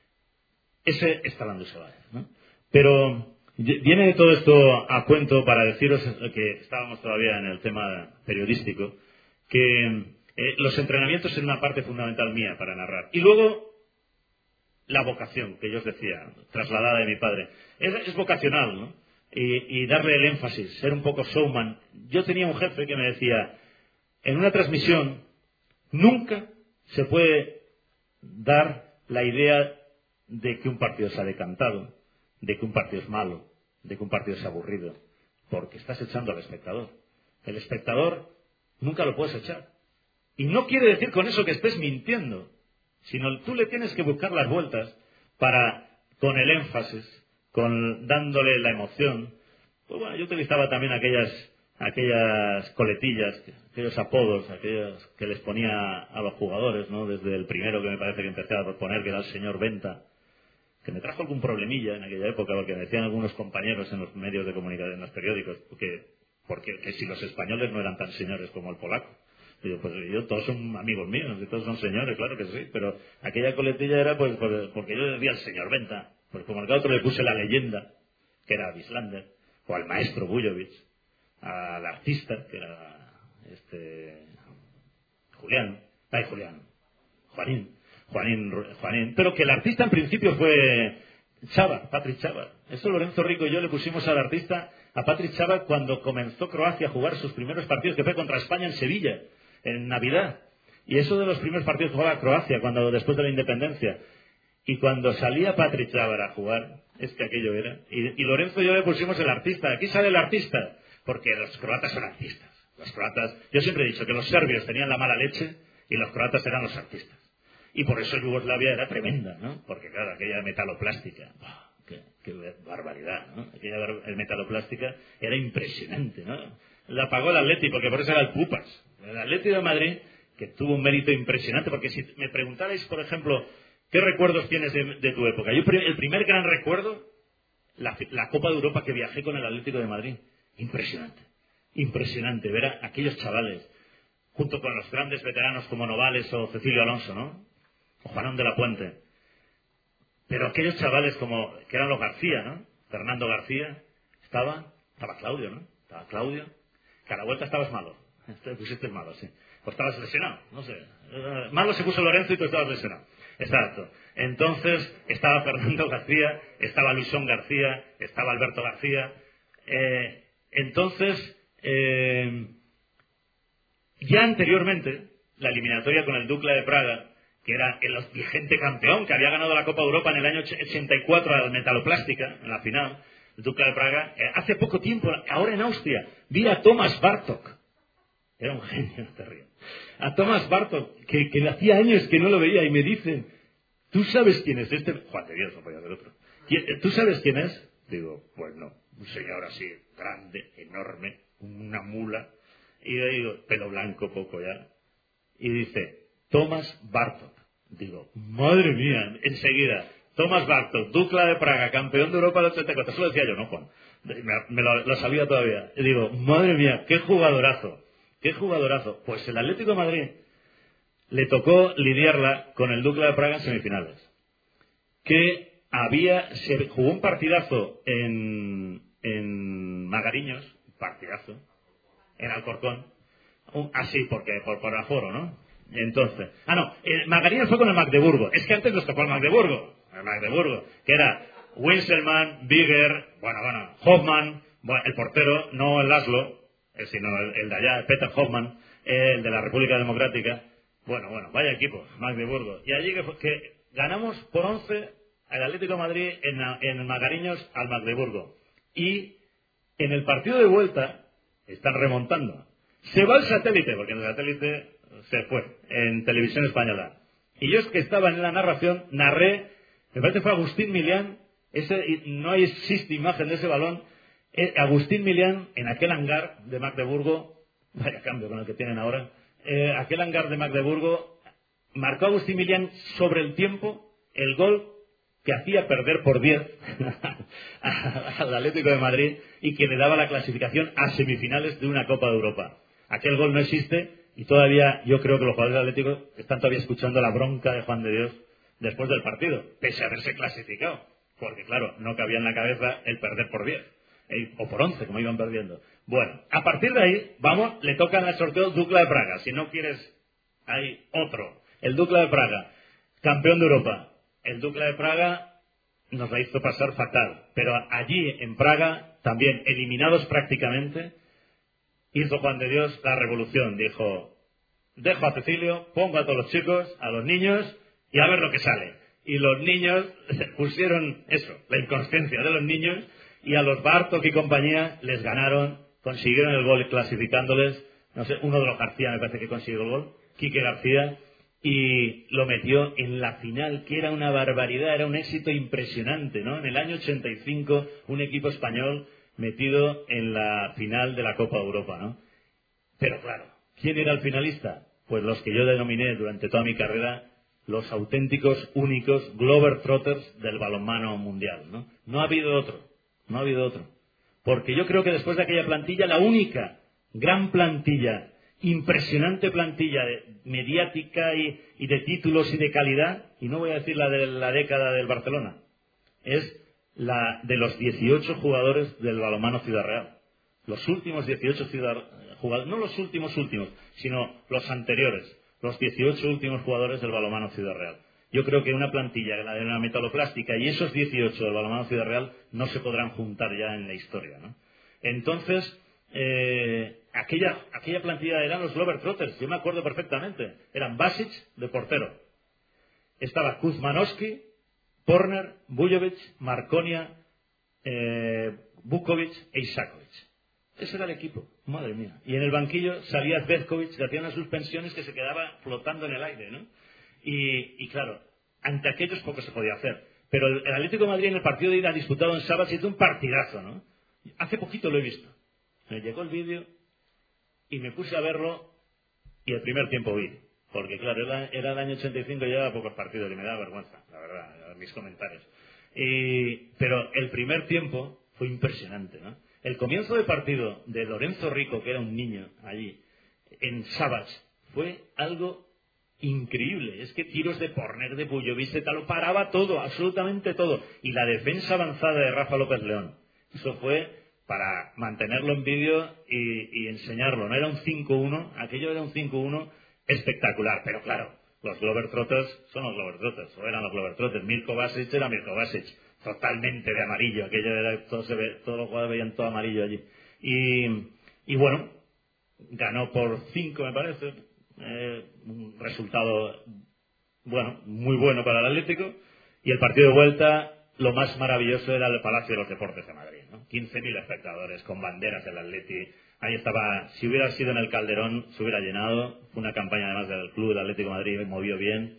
Ese está hablando Sebáez, ¿no? Pero viene de todo esto a cuento para deciros que estábamos todavía en el tema periodístico, que eh, los entrenamientos son una parte fundamental mía para narrar. Y luego la vocación, que yo os decía, trasladada de mi padre. Es, es vocacional, ¿no? Y, y darle el énfasis, ser un poco showman. Yo tenía un jefe que me decía, en una transmisión nunca se puede dar la idea de que un partido se ha decantado, de que un partido es malo, de que un partido es aburrido, porque estás echando al espectador. El espectador nunca lo puedes echar. Y no quiere decir con eso que estés mintiendo, sino tú le tienes que buscar las vueltas para, con el énfasis, con dándole la emoción. Pues bueno, yo utilizaba también aquellas aquellas coletillas, aquellos apodos, aquellos que les ponía a los jugadores, ¿no? Desde el primero que me parece que empecé a poner, que era el señor Venta, que me trajo algún problemilla en aquella época, porque me decían algunos compañeros en los medios de comunicación, en los periódicos, porque, porque que si los españoles no eran tan señores como el polaco. Digo, pues yo, todos son amigos míos, y todos son señores, claro que sí, pero aquella coletilla era pues, pues porque yo decía el señor Venta, pues como al otro le puse la leyenda, que era Bislander, o al maestro Bujovic, al artista, que era este Julián, ay Julián, Juanín, Juanín, Juanín, pero que el artista en principio fue Chava, Patrick Chava. Eso Lorenzo Rico y yo le pusimos al artista a Patrick Chava cuando comenzó Croacia a jugar sus primeros partidos, que fue contra España en Sevilla, en Navidad. Y eso de los primeros partidos que jugaba Croacia, cuando después de la independencia. Y cuando salía Patrick Chava a jugar, es que aquello era. Y, y Lorenzo y yo le pusimos el artista. Aquí sale el artista, porque los croatas son artistas. Los croatas, yo siempre he dicho que los serbios tenían la mala leche y los croatas eran los artistas. Y por eso Yugoslavia era tremenda, ¿no? Porque claro, aquella metaloplástica, ¡oh, qué, qué barbaridad, ¿no? Aquella metaloplástica era impresionante, ¿no? La pagó el Atleti, porque por eso era el Pupas. El Atleti de Madrid, que tuvo un mérito impresionante, porque si me preguntarais, por ejemplo, ¿qué recuerdos tienes de, de tu época? Yo, el primer gran recuerdo, la, la Copa de Europa que viajé con el Atlético de Madrid. Impresionante, impresionante ver a aquellos chavales, junto con los grandes veteranos como Novales o Cecilio Alonso, ¿no? O Juanón de la Puente. Pero aquellos chavales como, que eran los García, ¿no? Fernando García, estaba, estaba Claudio, ¿no? Estaba Claudio, que a la vuelta estabas malo. Este, pusiste malo, sí. Pues estabas lesionado, no sé. Malo se puso Lorenzo y tú estabas lesionado. Exacto. Entonces, estaba Fernando García, estaba Luisón García, estaba Alberto García. Eh, entonces, eh, ya anteriormente, la eliminatoria con el Dukla de Praga, que era el vigente campeón, que había ganado la Copa de Europa en el año ochenta y cuatro a la Metaloplástica, en la final, el Dukla de Praga, eh, hace poco tiempo, ahora en Austria, vi a Thomas Bartok. Era un genio terrible. A Thomas Bartok, que, que hacía años que no lo veía, y me dicen, ¿tú sabes quién es este? Juan de Dios, no podía ser otro. ¿Tú sabes quién es? Digo, pues no, un señor así, grande, enorme, una mula, y yo digo, pelo blanco poco ya, y dice, Thomas Bartok. Digo, madre mía, enseguida, Thomas Bartok, Dukla de Praga, campeón de Europa del ochenta y cuatro, eso lo decía yo, no Juan, me, me lo, lo sabía todavía, y digo, madre mía, qué jugadorazo, qué jugadorazo. Pues el Atlético de Madrid le tocó lidiarla con el Dukla de Praga en semifinales, que había, se jugó un partidazo en, en Magariños, partidazo, en Alcorcón, un, así, porque por, por aforo, ¿no? Entonces, ah no, el Magariños fue con el Magdeburgo, es que antes nos tocó el Magdeburgo, el Magdeburgo, que era Winselmann, Bigger, bueno, bueno, Hoffmann, bueno, el portero, no el Laszlo, sino el, el de allá, Peter Hoffmann, el de la República Democrática. Bueno, bueno, vaya equipo, Magdeburgo. Y allí que, que ganamos por once el Atlético de Madrid en, en Magariños al Magdeburgo. Y en el partido de vuelta están remontando. Se va el satélite, porque el satélite se fue en Televisión Española. Y yo es que estaba en la narración, narré, me parece que fue Agustín Milián, ese, no existe imagen de ese balón, eh, Agustín Milián en aquel hangar de Magdeburgo, vaya cambio con el que tienen ahora, eh, aquel hangar de Magdeburgo, marcó Agustín Milián sobre el tiempo el gol que hacía perder por diez al Atlético de Madrid y que le daba la clasificación a semifinales de una Copa de Europa. Aquel gol no existe y todavía yo creo que los jugadores atléticos están todavía escuchando la bronca de Juan de Dios después del partido, pese a haberse clasificado, porque claro, no cabía en la cabeza el perder por diez eh, o por once, como iban perdiendo. Bueno, a partir de ahí, vamos, le tocan el sorteo Dukla de Praga. Si no quieres, hay otro. El Dukla de Praga, campeón de Europa. El Dukla de Praga nos la hizo pasar fatal, pero allí en Praga, también eliminados prácticamente, hizo Juan de Dios la revolución. Dijo, dejo a Cecilio, pongo a todos los chicos, a los niños, y a ver lo que sale. Y los niños pusieron eso, la inconsciencia de los niños, y a los Bartok y compañía les ganaron, consiguieron el gol clasificándoles, no sé, uno de los García me parece que consiguió el gol, Quique García, y lo metió en la final, que era una barbaridad, era un éxito impresionante, ¿no? En el año ochenta y cinco, un equipo español metido en la final de la Copa de Europa, ¿no? Pero claro, ¿quién era el finalista? Pues los que yo denominé durante toda mi carrera los auténticos, únicos Globetrotters del balonmano mundial, ¿no? No ha habido otro, no ha habido otro. Porque yo creo que después de aquella plantilla, la única gran plantilla, impresionante plantilla de, mediática y, y de títulos y de calidad, y no voy a decir la de la década del Barcelona, es la de los dieciocho jugadores del balonmano Ciudad Real. Los últimos dieciocho ciudad, jugadores, no los últimos últimos, sino los anteriores, los dieciocho últimos jugadores del balonmano Ciudad Real. Yo creo que una plantilla, la de una metaloplástica, y esos dieciocho del balonmano Ciudad Real no se podrán juntar ya en la historia, ¿no? Entonces, eh, aquella, aquella plantilla eran los Globetrotters, yo me acuerdo perfectamente. Eran Basic de portero. Estaba Kuzmanowski, Porner, Bujovic, Marconia, eh, Vukovic e Isakovic. Ese era el equipo, madre mía. Y en el banquillo salía Zvezkovic, que hacía unas suspensiones que se quedaba flotando en el aire, ¿no? Y, y claro, ante aquellos poco se podía hacer. Pero el, el Atlético de Madrid en el partido de ida disputado en Sabas hizo un partidazo, ¿no? Hace poquito lo he visto. Me llegó el vídeo y me puse a verlo y el primer tiempo vi. Porque claro, era, era el año ochenta y cinco y llevaba pocos partidos y me da vergüenza, la verdad, mis comentarios. Y, pero el primer tiempo fue impresionante, ¿no? El comienzo de partido de Lorenzo Rico, que era un niño allí, en Sabas, fue algo increíble. Es que tiros de Porner, de Bujovic, de tal, lo paraba todo, absolutamente todo. Y la defensa avanzada de Rafa López León. Eso fue para mantenerlo en vídeo y, y enseñarlo. No era un cinco uno, aquello era un cinco uno espectacular. Pero claro, los Globetrotters son los Globetrotters, o eran los Globetrotters. Mirko Basic era Mirko Basic, totalmente de amarillo. Aquello era, todo se ve, todos los jugadores veían todo amarillo allí. Y, y bueno, ganó por cinco, me parece. Eh, un resultado, bueno, muy bueno para el Atlético. Y el partido de vuelta, lo más maravilloso era el Palacio de los Deportes de Madrid, ¿no? quince mil espectadores con banderas del Atleti. Ahí estaba, si hubiera sido en el Calderón, se hubiera llenado. Fue una campaña además del club, del Atlético de Madrid, movió bien.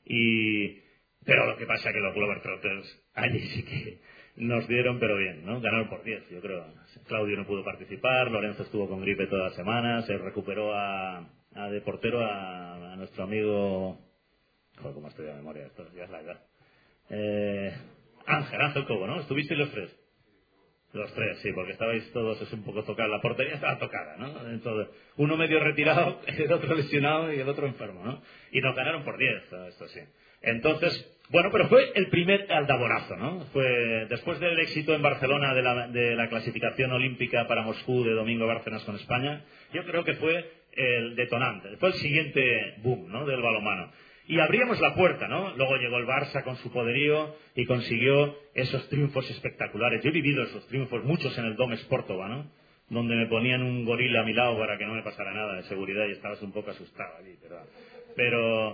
Y pero lo que pasa es que los Globetrotters allí sí que nos dieron, pero bien, ¿no? Ganaron por diez, yo creo. Claudio no pudo participar, Lorenzo estuvo con gripe toda la semana, se recuperó a, a de portero a, a nuestro amigo... Joder, cómo estoy de memoria, esto ya es la edad. Eh, Ángel, Ángel Cobo, ¿no? ¿Estuvisteis los tres? Los tres, sí, porque estabais todos, es un poco tocar la portería estaba tocada, ¿no? Entonces, uno medio retirado, el otro lesionado y el otro enfermo, ¿no? Y nos ganaron por diez, esto sí. Entonces, bueno, pero fue el primer aldaborazo, ¿no? Fue después del éxito en Barcelona de la, de la clasificación olímpica para Moscú de Domingo Bárcenas con España, yo creo que fue el detonante, fue el siguiente boom, ¿no? Del balonmano. Y abríamos la puerta, ¿no? Luego llegó el Barça con su poderío y consiguió esos triunfos espectaculares. Yo he vivido esos triunfos, muchos en el Dom Sportova, ¿no? Donde me ponían un gorila a mi lado para que no me pasara nada de seguridad y estabas un poco asustado allí, pero, pero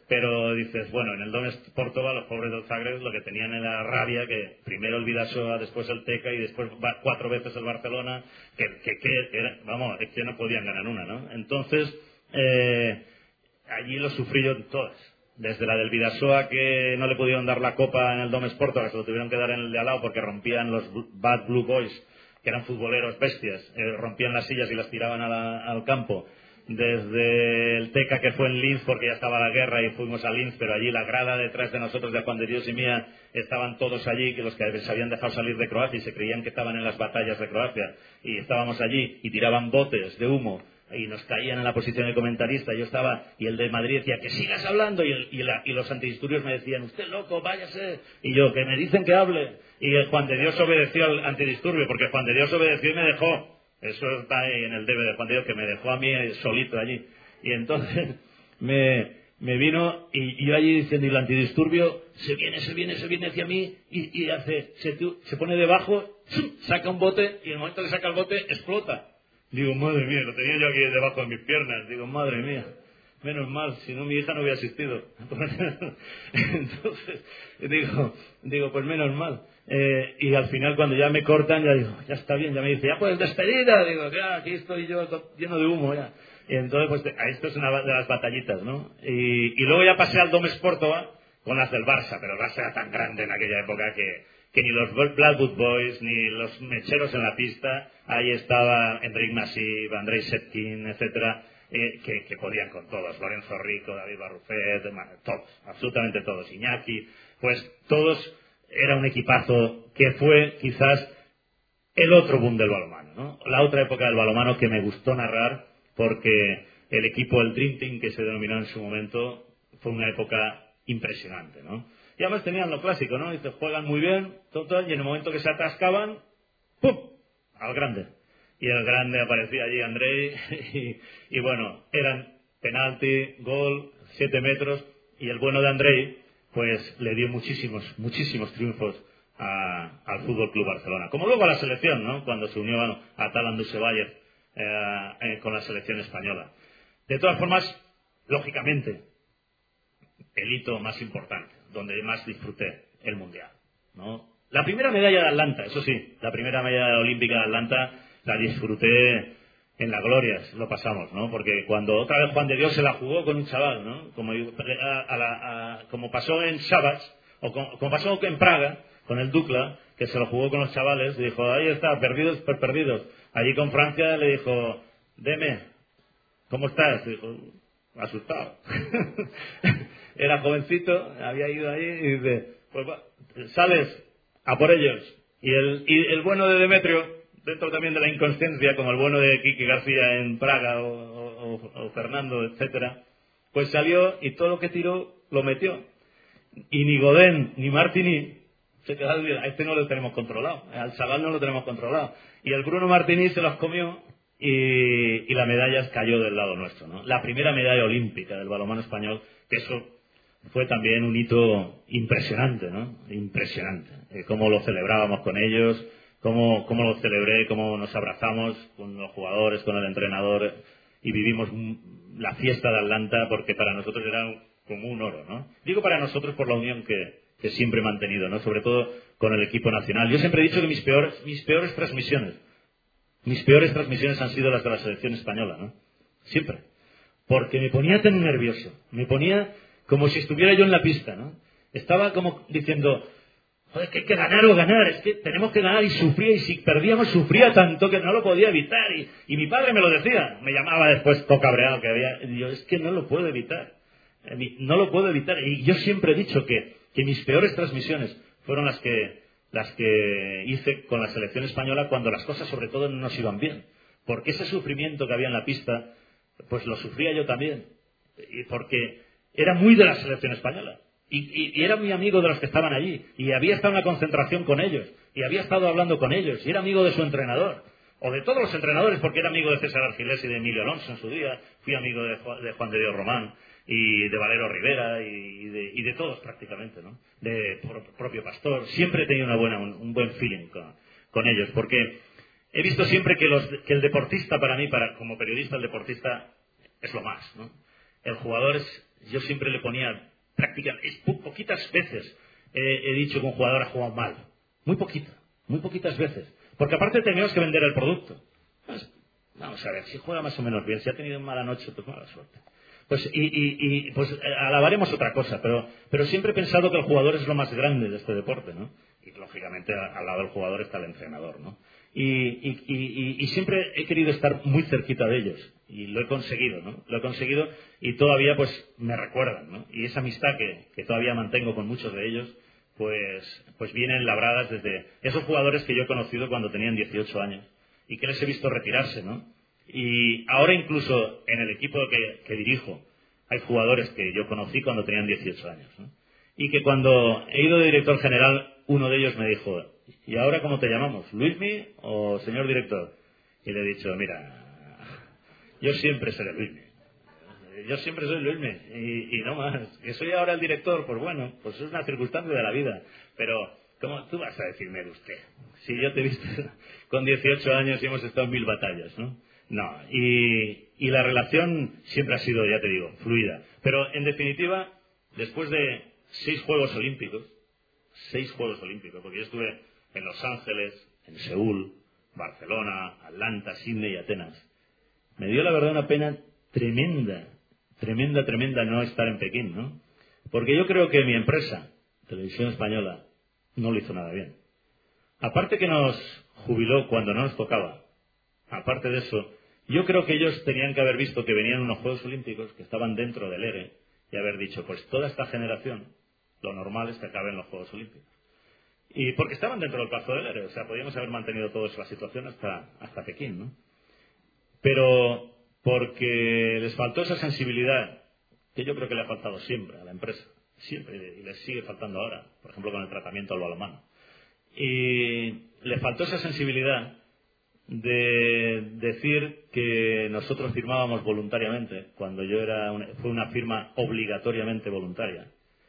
pero dices, bueno, en el Domés Pórtova los pobres del Zagreb lo que tenían era rabia, que primero el Vidasoa, después el Teca y después cuatro veces el Barcelona, que, que, que era, vamos, es que no podían ganar una, ¿no? Entonces, eh, allí lo sufrí yo todas. Desde la del Vidasoa, que no le pudieron dar la copa en el Domés Pórtova, que se lo tuvieron que dar en el de al lado porque rompían los Bad Blue Boys, que eran futboleros bestias, eh, rompían las sillas y las tiraban a la, al campo. Desde el Teca, que fue en Linz porque ya estaba la guerra y fuimos a Linz, pero allí la grada detrás de nosotros de Juan de Dios y mía estaban todos allí, que los que se habían dejado salir de Croacia y se creían que estaban en las batallas de Croacia, y estábamos allí y tiraban botes de humo y nos caían en la posición de comentarista. Yo estaba, y el de Madrid decía que sigas hablando, y, el, y, la, y los antidisturbios me decían, usted loco, váyase, y yo, que me dicen que hable, y el Juan de Dios obedeció al antidisturbio, porque Juan de Dios obedeció y me dejó. Eso está ahí en el D V D de Juan de Dios, que me dejó a mí solito allí. Y entonces me, me vino, y, y yo allí diciendo, y el antidisturbio se viene, se viene, se viene hacia mí, y, y hace, se, se pone debajo, saca un bote, y en el momento que saca el bote, explota. Digo, madre mía, lo tenía yo aquí debajo de mis piernas. Digo, madre mía, menos mal, si no mi hija no hubiera asistido. Entonces, digo, digo, pues menos mal. Eh, y al final, cuando ya me cortan, ya digo, ya está bien, ya me dice, ya pues despedida. Digo, ya, aquí estoy yo lleno de humo ya. Y entonces, pues, esto es una de las batallitas, ¿no? Y, y luego ya pasé al Domés Pórtova con las del Barça, pero el Barça era tan grande en aquella época que, que ni los Blackwood Boys, ni los mecheros en la pista, ahí estaba Enric Masip, Andrei Setkin, etcétera, eh, que, que podían con todos, Lorenzo Rico, David Barrufet, todos, absolutamente todos, Iñaki, pues todos. Era un equipazo que fue quizás el otro boom del balonmano, ¿no? La otra época del balonmano que me gustó narrar, porque el equipo, el Dream Team que se denominó en su momento, fue una época impresionante, ¿no? Y además tenían lo clásico, ¿no? Dice, juegan muy bien, todo, y en el momento que se atascaban, ¡pum!, al grande. Y el grande aparecía allí, Andrei, y, y bueno, eran penalti, gol, siete metros, y el bueno de Andrei, pues le dio muchísimos, muchísimos triunfos a, al Fútbol Club Barcelona. Como luego a la selección, ¿no? Cuando se unió a, a Talan Dusevalle eh, eh, con la selección española. De todas formas, lógicamente, el hito más importante, donde más disfruté, el Mundial, ¿no? La primera medalla de Atlanta, eso sí, la primera medalla olímpica de Atlanta la disfruté en la gloria, lo pasamos, ¿no? Porque cuando otra vez Juan de Dios se la jugó con un chaval, ¿no? Como, a, a la, a, como pasó en Sabas, o como, como pasó en Praga, con el Dukla, que se lo jugó con los chavales, y dijo, ahí está, perdidos, per perdidos. Allí con Francia le dijo, deme, ¿cómo estás? Y dijo, asustado. Era jovencito, había ido ahí, y dice, pues va, sales a por ellos. Y el, y el bueno de Demetrio, dentro también de la inconsciencia, como el bueno de Quique García en Praga, o, o, o Fernando, etcétera, pues salió y todo lo que tiró lo metió. Y ni Godén ni Martini se quedaron bien. A este no lo tenemos controlado, al chaval no lo tenemos controlado. Y el Bruno Martini se los comió y, y la medalla cayó del lado nuestro, ¿no? La primera medalla olímpica del balonmano español, que eso fue también un hito impresionante, ¿no? Impresionante. Eh, cómo lo celebrábamos con ellos. Cómo, cómo lo celebré, cómo nos abrazamos con los jugadores, con el entrenador, y vivimos la fiesta de Atlanta, porque para nosotros era como un oro, ¿no? Digo para nosotros por la unión que, que siempre he mantenido, ¿no? Sobre todo con el equipo nacional. Yo siempre he dicho que mis peores, mis peores transmisiones, mis peores transmisiones han sido las de la selección española, ¿no? Siempre. Porque me ponía tan nervioso, me ponía como si estuviera yo en la pista, ¿no? Estaba como diciendo, joder, que hay que ganar o ganar, es que tenemos que ganar, y sufría, y si perdíamos sufría tanto que no lo podía evitar, y, y mi padre me lo decía, me llamaba después todo cabreado que había, y yo, es que no lo puedo evitar, no lo puedo evitar, y yo siempre he dicho que, que mis peores transmisiones fueron las que, las que hice con la selección española cuando las cosas sobre todo no nos iban bien, porque ese sufrimiento que había en la pista, pues lo sufría yo también, y porque era muy de la selección española. Y, y, y era muy amigo de los que estaban allí, y había estado en una concentración con ellos, y había estado hablando con ellos, y era amigo de su entrenador, o de todos los entrenadores, porque era amigo de César Argilés y de Emilio Alonso en su día, fui amigo de, de Juan de Dios Román, y de Valero Rivera, y de, y de todos prácticamente, ¿no? De por, propio Pastor. Siempre he tenido una buena, un, un buen feeling con, con ellos, porque he visto siempre que, los, que el deportista, para mí, para como periodista, el deportista es lo más, ¿no? El jugador es Yo siempre le ponía prácticamente, poquitas veces eh, he dicho que un jugador ha jugado mal. Muy poquita, muy poquitas veces. Porque aparte tenemos que vender el producto. Pues, vamos a ver, si juega más o menos bien, si ha tenido mala noche, pues mala suerte. Pues, y, y, y pues alabaremos otra cosa, pero, pero siempre he pensado que el jugador es lo más grande de este deporte, ¿no? Y lógicamente al lado del jugador está el entrenador, ¿no? Y, y, y, y siempre he querido estar muy cerquita de ellos y lo he conseguido, ¿no? Lo he conseguido y todavía pues me recuerdan, ¿no? Y esa amistad que, que todavía mantengo con muchos de ellos pues, pues vienen labradas desde esos jugadores que yo he conocido cuando tenían dieciocho años y que les he visto retirarse, ¿no? Y ahora incluso en el equipo que, que dirijo hay jugadores que yo conocí cuando tenían dieciocho años, ¿no? Y que cuando he ido de director general, uno de ellos me dijo, ¿y ahora cómo te llamamos? ¿Luismi o señor director? Y le he dicho, mira, yo siempre seré Luismi. Yo siempre soy Luismi y, y no más. Que soy ahora el director, pues bueno, pues es una circunstancia de la vida. Pero, ¿cómo tú vas a decirme de usted? Si yo te he visto con dieciocho años y hemos estado en mil batallas, ¿no? No, y, y la relación siempre ha sido, ya te digo, fluida. Pero, en definitiva, después de seis Juegos Olímpicos, seis Juegos Olímpicos, porque yo estuve en Los Ángeles, en Seúl, Barcelona, Atlanta, Sydney y Atenas, me dio la verdad una pena tremenda, tremenda, tremenda no estar en Pekín, ¿no? Porque yo creo que mi empresa, Televisión Española, no lo hizo nada bien. Aparte que nos jubiló cuando no nos tocaba, aparte de eso, yo creo que ellos tenían que haber visto que venían unos Juegos Olímpicos, que estaban dentro del E R E, y haber dicho, pues toda esta generación, lo normal es que acabe en los Juegos Olímpicos. Y porque estaban dentro del plazo del E R E, o sea, podíamos haber mantenido toda la situación hasta, hasta Pekín, ¿no? Pero porque les faltó esa sensibilidad, que yo creo que le ha faltado siempre a la empresa, siempre, y les sigue faltando ahora, por ejemplo con el tratamiento al balonmano. Y le faltó esa sensibilidad de decir que nosotros firmábamos voluntariamente, cuando yo era una, fue una firma obligatoriamente voluntaria,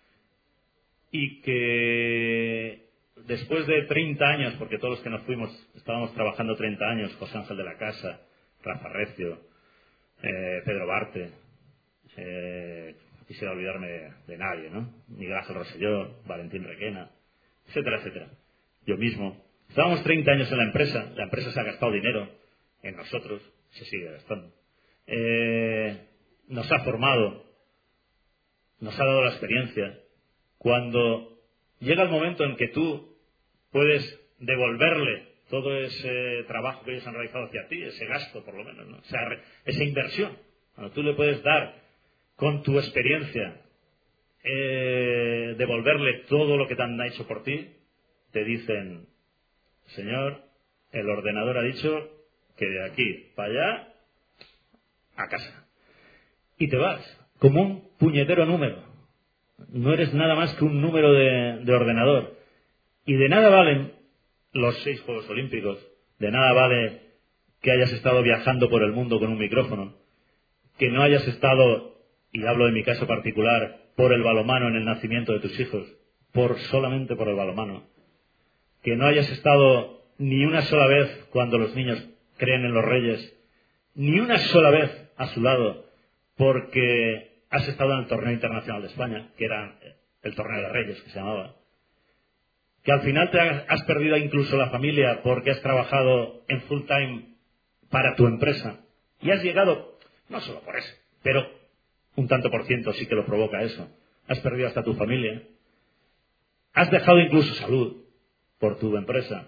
y que después de treinta años, porque todos los que nos fuimos estábamos trabajando treinta años, José Ángel de la Casa, Rafa Recio, eh, Pedro Barte, eh, quisiera olvidarme de, de nadie, ¿no? Miguel Ángel Rosselló, Valentín Requena, etcétera, etcétera. Yo mismo. Estábamos treinta años en la empresa, la empresa se ha gastado dinero en nosotros, se sigue gastando. Eh, nos ha formado, nos ha dado la experiencia. Cuando llega el momento en que tú puedes devolverle todo ese trabajo que ellos han realizado hacia ti, ese gasto por lo menos, ¿no? O sea, esa inversión, cuando tú le puedes dar con tu experiencia, eh, devolverle todo lo que te han hecho por ti, te dicen, señor, el ordenador ha dicho que de aquí para allá, a casa. Y te vas, como un puñetero número. No eres nada más que un número de, de ordenador. Y de nada valen los seis Juegos Olímpicos, de nada vale que hayas estado viajando por el mundo con un micrófono, que no hayas estado, y hablo de mi caso particular, por el balonmano en el nacimiento de tus hijos, por solamente por el balonmano, que no hayas estado ni una sola vez cuando los niños creen en los Reyes, ni una sola vez a su lado, porque has estado en el torneo internacional de España, que era el torneo de Reyes, que se llamaba, que al final te has perdido incluso la familia porque has trabajado en full time para tu empresa, y has llegado, no solo por eso, pero un tanto por ciento sí que lo provoca eso, has perdido hasta tu familia, has dejado incluso salud por tu empresa,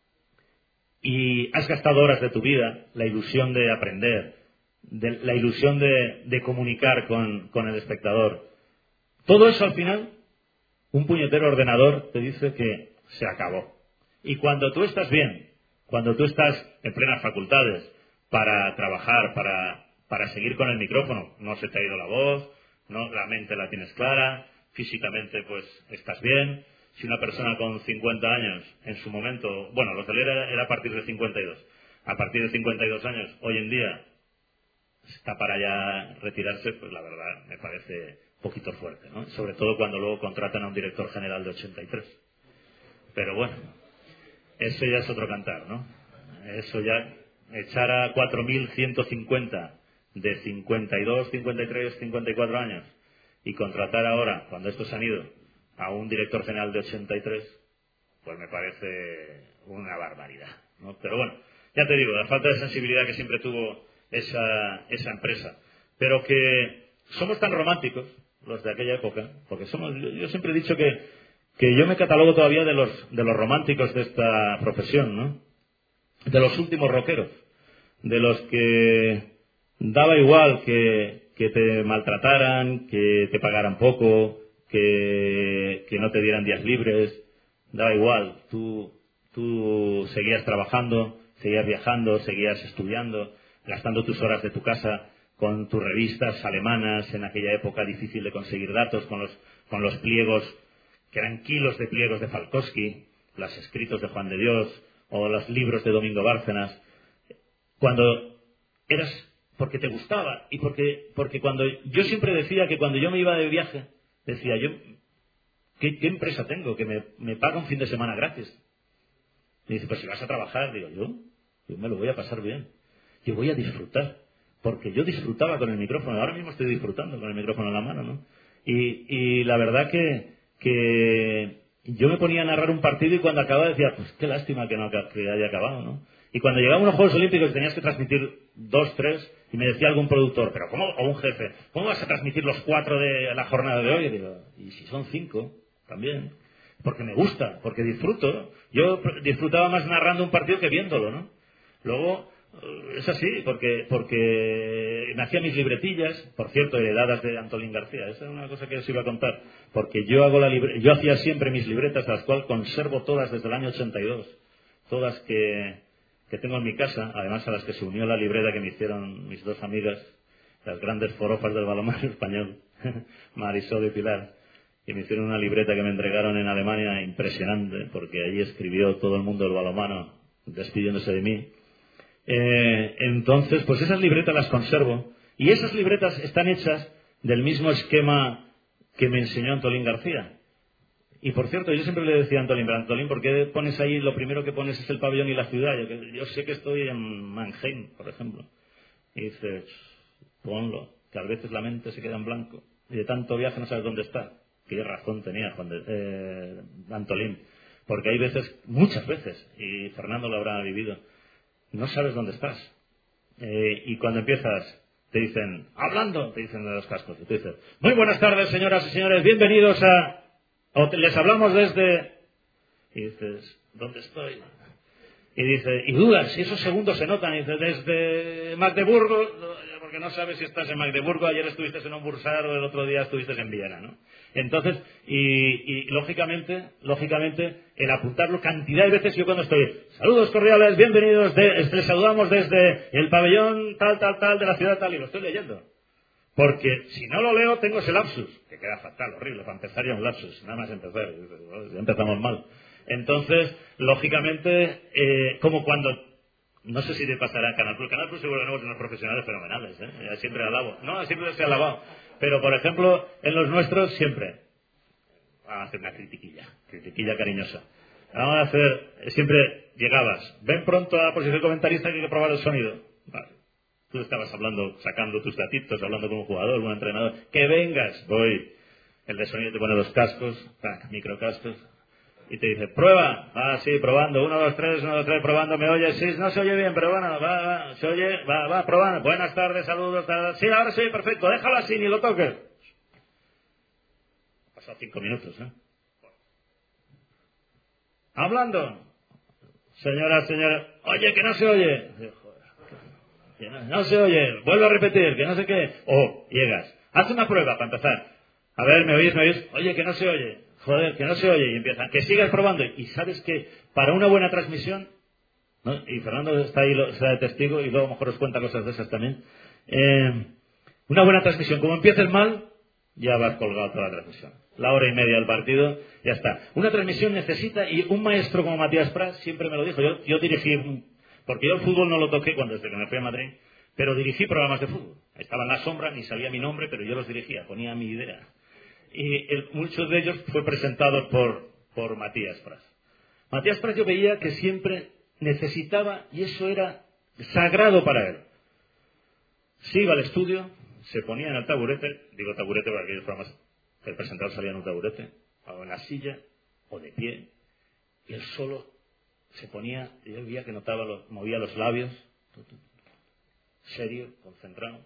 y has gastado horas de tu vida, la ilusión de aprender, de, la ilusión de, de comunicar con, con el espectador. Todo eso al final, un puñetero ordenador te dice que se acabó. Y cuando tú estás bien, cuando tú estás en plenas facultades para trabajar, para, para seguir con el micrófono, no se te ha ido la voz, no, la mente la tienes clara, físicamente pues estás bien. Si una persona con cincuenta años, en su momento, bueno, los del era, era a partir de cincuenta y dos, a partir de cincuenta y dos años, hoy en día, está para ya retirarse, pues la verdad me parece poquito fuerte, ¿no? Sobre todo cuando luego contratan a un director general de ochenta y tres. Pero bueno, eso ya es otro cantar, ¿no? Eso ya, echar a cuatro mil ciento cincuenta de cincuenta y dos, cincuenta y tres, cincuenta y cuatro años y contratar ahora, cuando estos han ido, a un director general de ochenta y tres, pues me parece una barbaridad, ¿no? Pero bueno, ya te digo, la falta de sensibilidad que siempre tuvo esa, esa empresa. Pero que somos tan románticos, los de aquella época, porque somos, yo, yo siempre he dicho que, que yo me catalogo todavía de los, de los románticos de esta profesión, ¿no? De los últimos rockeros, de los que daba igual que, que te maltrataran, que te pagaran poco, que, que no te dieran días libres, daba igual, tú, tú seguías trabajando, seguías viajando, seguías estudiando, gastando tus horas de tu casa con tus revistas alemanas, en aquella época difícil de conseguir datos, con los, con los pliegos, que eran kilos de pliegos de Falkowski, los escritos de Juan de Dios, o los libros de Domingo Bárcenas, cuando eras, porque te gustaba, y porque, porque cuando, yo siempre decía que cuando yo me iba de viaje, decía yo, ¿qué, qué empresa tengo que me, me paga un fin de semana gratis? Y dice, pues si vas a trabajar, digo yo, yo me lo voy a pasar bien, yo voy a disfrutar, porque yo disfrutaba con el micrófono, ahora mismo estoy disfrutando con el micrófono en la mano, ¿no? Y, y la verdad que, que yo me ponía a narrar un partido y cuando acababa decía, pues qué lástima que no que haya acabado, ¿no? Y cuando llegaban unos Juegos Olímpicos tenías que transmitir dos, tres, y me decía algún productor, pero ¿cómo? O un jefe, ¿cómo vas a transmitir los cuatro de la jornada de hoy? Y digo, y si son cinco, también. Porque me gusta, porque disfruto. Yo disfrutaba más narrando un partido que viéndolo, ¿no? Luego, es así, porque, porque me hacía mis libretillas, por cierto, heredadas de Antolín García. Esa es una cosa que os iba a contar. Porque yo hago la libre... yo hacía siempre mis libretas, las cuales conservo todas desde el año ochenta y dos. Todas que, que tengo en mi casa, además a las que se unió la libreta que me hicieron mis dos amigas, las grandes forofas del balonmano español, Marisol y Pilar, que me hicieron una libreta que me entregaron en Alemania impresionante, porque allí escribió todo el mundo del balonmano despidiéndose de mí. Eh, entonces, pues esas libretas las conservo, y esas libretas están hechas del mismo esquema que me enseñó Antolín García. Y por cierto, yo siempre le decía a Antolín, pero Antolín, ¿por qué pones ahí, lo primero que pones es el pabellón y la ciudad? Yo, yo sé que estoy en Mannheim, por ejemplo. Y dices, ponlo, que a veces la mente se queda en blanco, y de tanto viaje no sabes dónde está. Qué razón tenía Juan de, eh, Antolín, porque hay veces, muchas veces, y Fernando lo habrá vivido, no sabes dónde estás. Eh, y cuando empiezas, te dicen, hablando, te dicen de los cascos, y te dicen, muy buenas tardes, señoras y señores, bienvenidos a... O te, les hablamos desde... Y dices, ¿dónde estoy? Y dice, y dudas, y esos segundos se notan, y dice, desde Magdeburgo, porque no sabes si estás en Magdeburgo, ayer estuviste en un bursar o el otro día estuviste en Viena, ¿no? Entonces, y, y lógicamente, lógicamente, el apuntarlo cantidad de veces, yo cuando estoy, saludos cordiales, bienvenidos, de, les saludamos desde el pabellón tal, tal, tal, de la ciudad tal, y lo estoy leyendo. Porque si no lo leo, tengo ese lapsus, que queda fatal, horrible, para empezar ya un lapsus, nada más empezar, ya empezamos mal. Entonces, lógicamente, eh, como cuando, no sé si te pasará en Canal Plus, Canal Plus seguro que tenemos unos profesionales fenomenales, ¿eh? Ya siempre alabo, no, siempre se ha alabado, pero por ejemplo, en los nuestros siempre, vamos a hacer una critiquilla, critiquilla cariñosa. Vamos a hacer, siempre llegabas, ven pronto a, por si soy comentarista, que hay que probar el sonido. Vale. Tú estabas hablando, sacando tus datitos, hablando con un jugador, un entrenador. ¡Que vengas! Voy. El de sonido te pone los cascos, microcascos, y te dice, ¡prueba! Ah, sí, probando. Uno, dos, tres, uno, dos, tres, probando. ¿Me oyes? Sí, no se oye bien, pero bueno, va, va, se oye, va, va, probando. Buenas tardes, saludos, tal. Sí, ahora sí, perfecto. Déjalo así, ni lo toques. Ha pasado cinco minutos, ¿eh? Hablando. Señora, señora. Oye, que no se oye. Que no, no se oye, vuelvo a repetir, que no sé qué. O llegas, haz una prueba para empezar. A ver, ¿me oís? ¿Me oís? Oye, que no se oye. Joder, que no se oye. Y empiezan, que sigas probando. Y sabes que para una buena transmisión, ¿no? Y Fernando está ahí, está de testigo, y luego a lo mejor os cuenta cosas de esas también. Eh, una buena transmisión, como empieces mal, ya vas colgado toda la transmisión. La hora y media del partido, ya está. Una transmisión necesita, y un maestro como Matías Prats siempre me lo dijo, yo, yo dirigí... Porque yo el fútbol no lo toqué cuando desde que me fui a Madrid, pero dirigí programas de fútbol. Estaba en la sombra, ni sabía mi nombre, pero yo los dirigía, ponía mi idea. Y el, muchos de ellos fue presentados por, por Matías Prats. Matías Prats yo veía que siempre necesitaba, y eso era sagrado para él. Se iba al estudio, se ponía en el taburete, digo taburete para aquellos programas que el presentador salía en un taburete, o en la silla, o de pie, y él solo se ponía, y yo veía que notaba, los, movía los labios, serio, concentrado,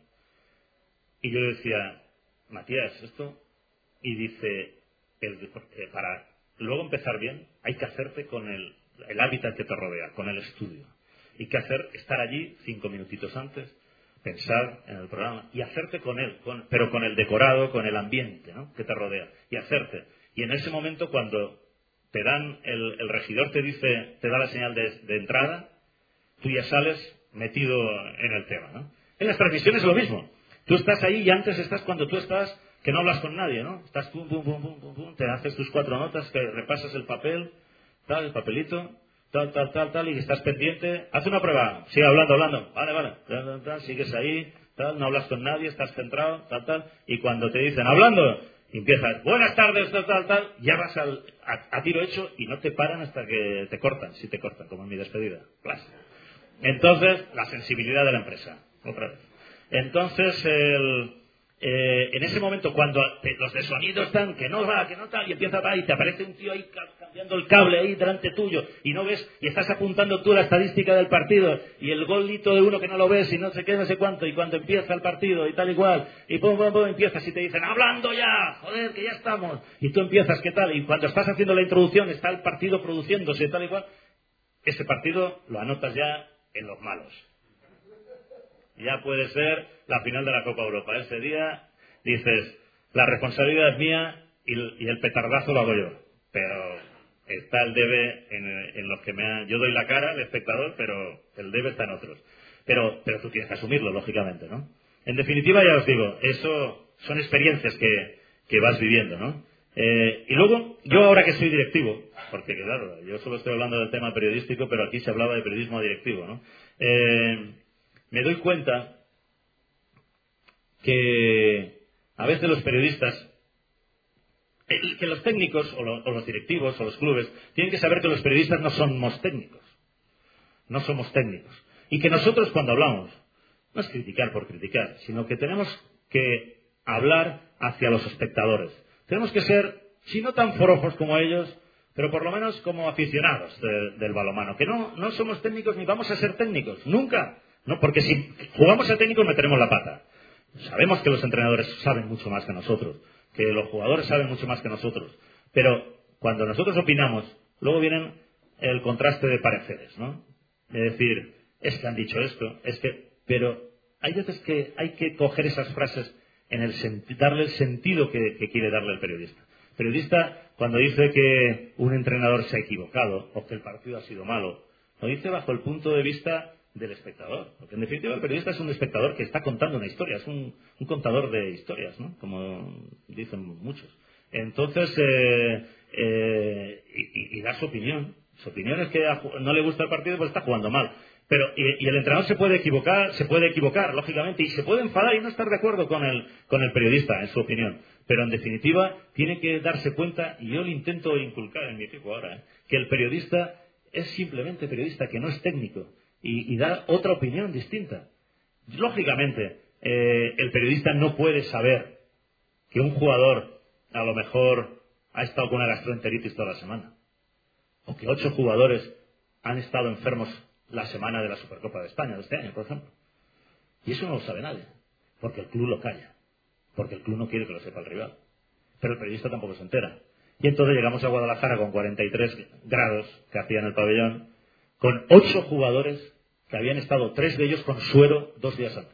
y yo le decía, Matías, esto, y dice, el, para luego empezar bien, hay que hacerte con el, el hábitat que te rodea, con el estudio. Y que hacer, estar allí cinco minutitos antes, pensar en el programa y hacerte con él, con, pero con el decorado, con el ambiente, ¿no?, que te rodea. Y hacerte. Y en ese momento, cuando te dan, el, el regidor te dice, te da la señal de, de entrada, tú ya sales metido en el tema, ¿no? En las transmisiones es lo mismo. Tú estás ahí y antes estás cuando tú estás, que no hablas con nadie, ¿no? Estás pum, pum, pum, pum, pum, pum, te haces tus cuatro notas, que repasas el papel, tal, el papelito, tal, tal, tal, tal, y estás pendiente. Haz una prueba, sigue hablando, hablando, vale, vale, tal, tal, tal, sigues ahí, tal, no hablas con nadie, estás centrado, tal, tal, y cuando te dicen, hablando, empiezas, buenas tardes, tal, tal, tal, ya vas al, a, a tiro hecho y no te paran hasta que te cortan, si te cortan, como en mi despedida. Plas. Entonces, la sensibilidad de la empresa, otra vez. Entonces, el... Eh, en ese momento cuando te, los de sonido están que no va, que no tal, y empieza a y te aparece un tío ahí cambiando el cable ahí delante tuyo y no ves, y estás apuntando tú la estadística del partido y el golito de uno que no lo ves y no sé qué, no sé cuánto, y cuando empieza el partido y tal y cual, y pum, pum, pum, empiezas y te dicen hablando ya, joder, que ya estamos, y tú empiezas, ¿qué tal? Y cuando estás haciendo la introducción está el partido produciéndose tal y cual, ese partido lo anotas ya en los malos. Ya puede ser la final de la Copa Europa. Ese día dices, la responsabilidad es mía y el, y el petardazo lo hago yo. Pero está el debe en, en los que me ha... Yo doy la cara al espectador, pero el debe está en otros. Pero, pero tú tienes que asumirlo, lógicamente, ¿no? En definitiva, ya os digo, eso son experiencias que, que vas viviendo, ¿no? Eh, y luego, yo ahora que soy directivo, porque claro, yo solo estoy hablando del tema periodístico, pero aquí se hablaba de periodismo directivo, ¿no? Eh... Me doy cuenta que a veces los periodistas, que los técnicos o los, o los directivos o los clubes tienen que saber que los periodistas no somos técnicos, no somos técnicos. Y que nosotros cuando hablamos, no es criticar por criticar, sino que tenemos que hablar hacia los espectadores. Tenemos que ser, si no tan forofos como ellos, pero por lo menos como aficionados de, del balonmano. Que no, no somos técnicos ni vamos a ser técnicos, nunca. No, porque si jugamos a técnicos meteremos la pata. Sabemos que los entrenadores saben mucho más que nosotros, que los jugadores saben mucho más que nosotros, pero cuando nosotros opinamos, luego viene el contraste de pareceres, ¿no? Es decir, es que han dicho esto, es que... Pero hay veces que hay que coger esas frases en el senti- darle el sentido que, que quiere darle el periodista. El periodista, cuando dice que un entrenador se ha equivocado o que el partido ha sido malo, lo dice bajo el punto de vista del espectador, porque en definitiva el periodista es un espectador que está contando una historia, es un, un contador de historias, ¿no? Como dicen muchos. Entonces, eh, eh, y, y, y da su opinión. Su opinión es que a, no le gusta el partido, pues está jugando mal. Pero y, y el entrenador se puede equivocar, se puede equivocar, lógicamente, y se puede enfadar y no estar de acuerdo con el, con el periodista en su opinión. Pero en definitiva tiene que darse cuenta, y yo le intento inculcar en mi equipo ahora, ¿eh? Que el periodista es simplemente periodista, que no es técnico. Y, y dar otra opinión distinta. Lógicamente, eh, el periodista no puede saber que un jugador a lo mejor ha estado con una gastroenteritis toda la semana. O que ocho jugadores han estado enfermos la semana de la Supercopa de España de este año, por ejemplo. Y eso no lo sabe nadie. Porque el club lo calla. Porque el club no quiere que lo sepa el rival. Pero el periodista tampoco se entera. Y entonces llegamos a Guadalajara con cuarenta y tres grados que hacía en el pabellón, con ocho jugadores que habían estado, tres de ellos con suero dos días antes,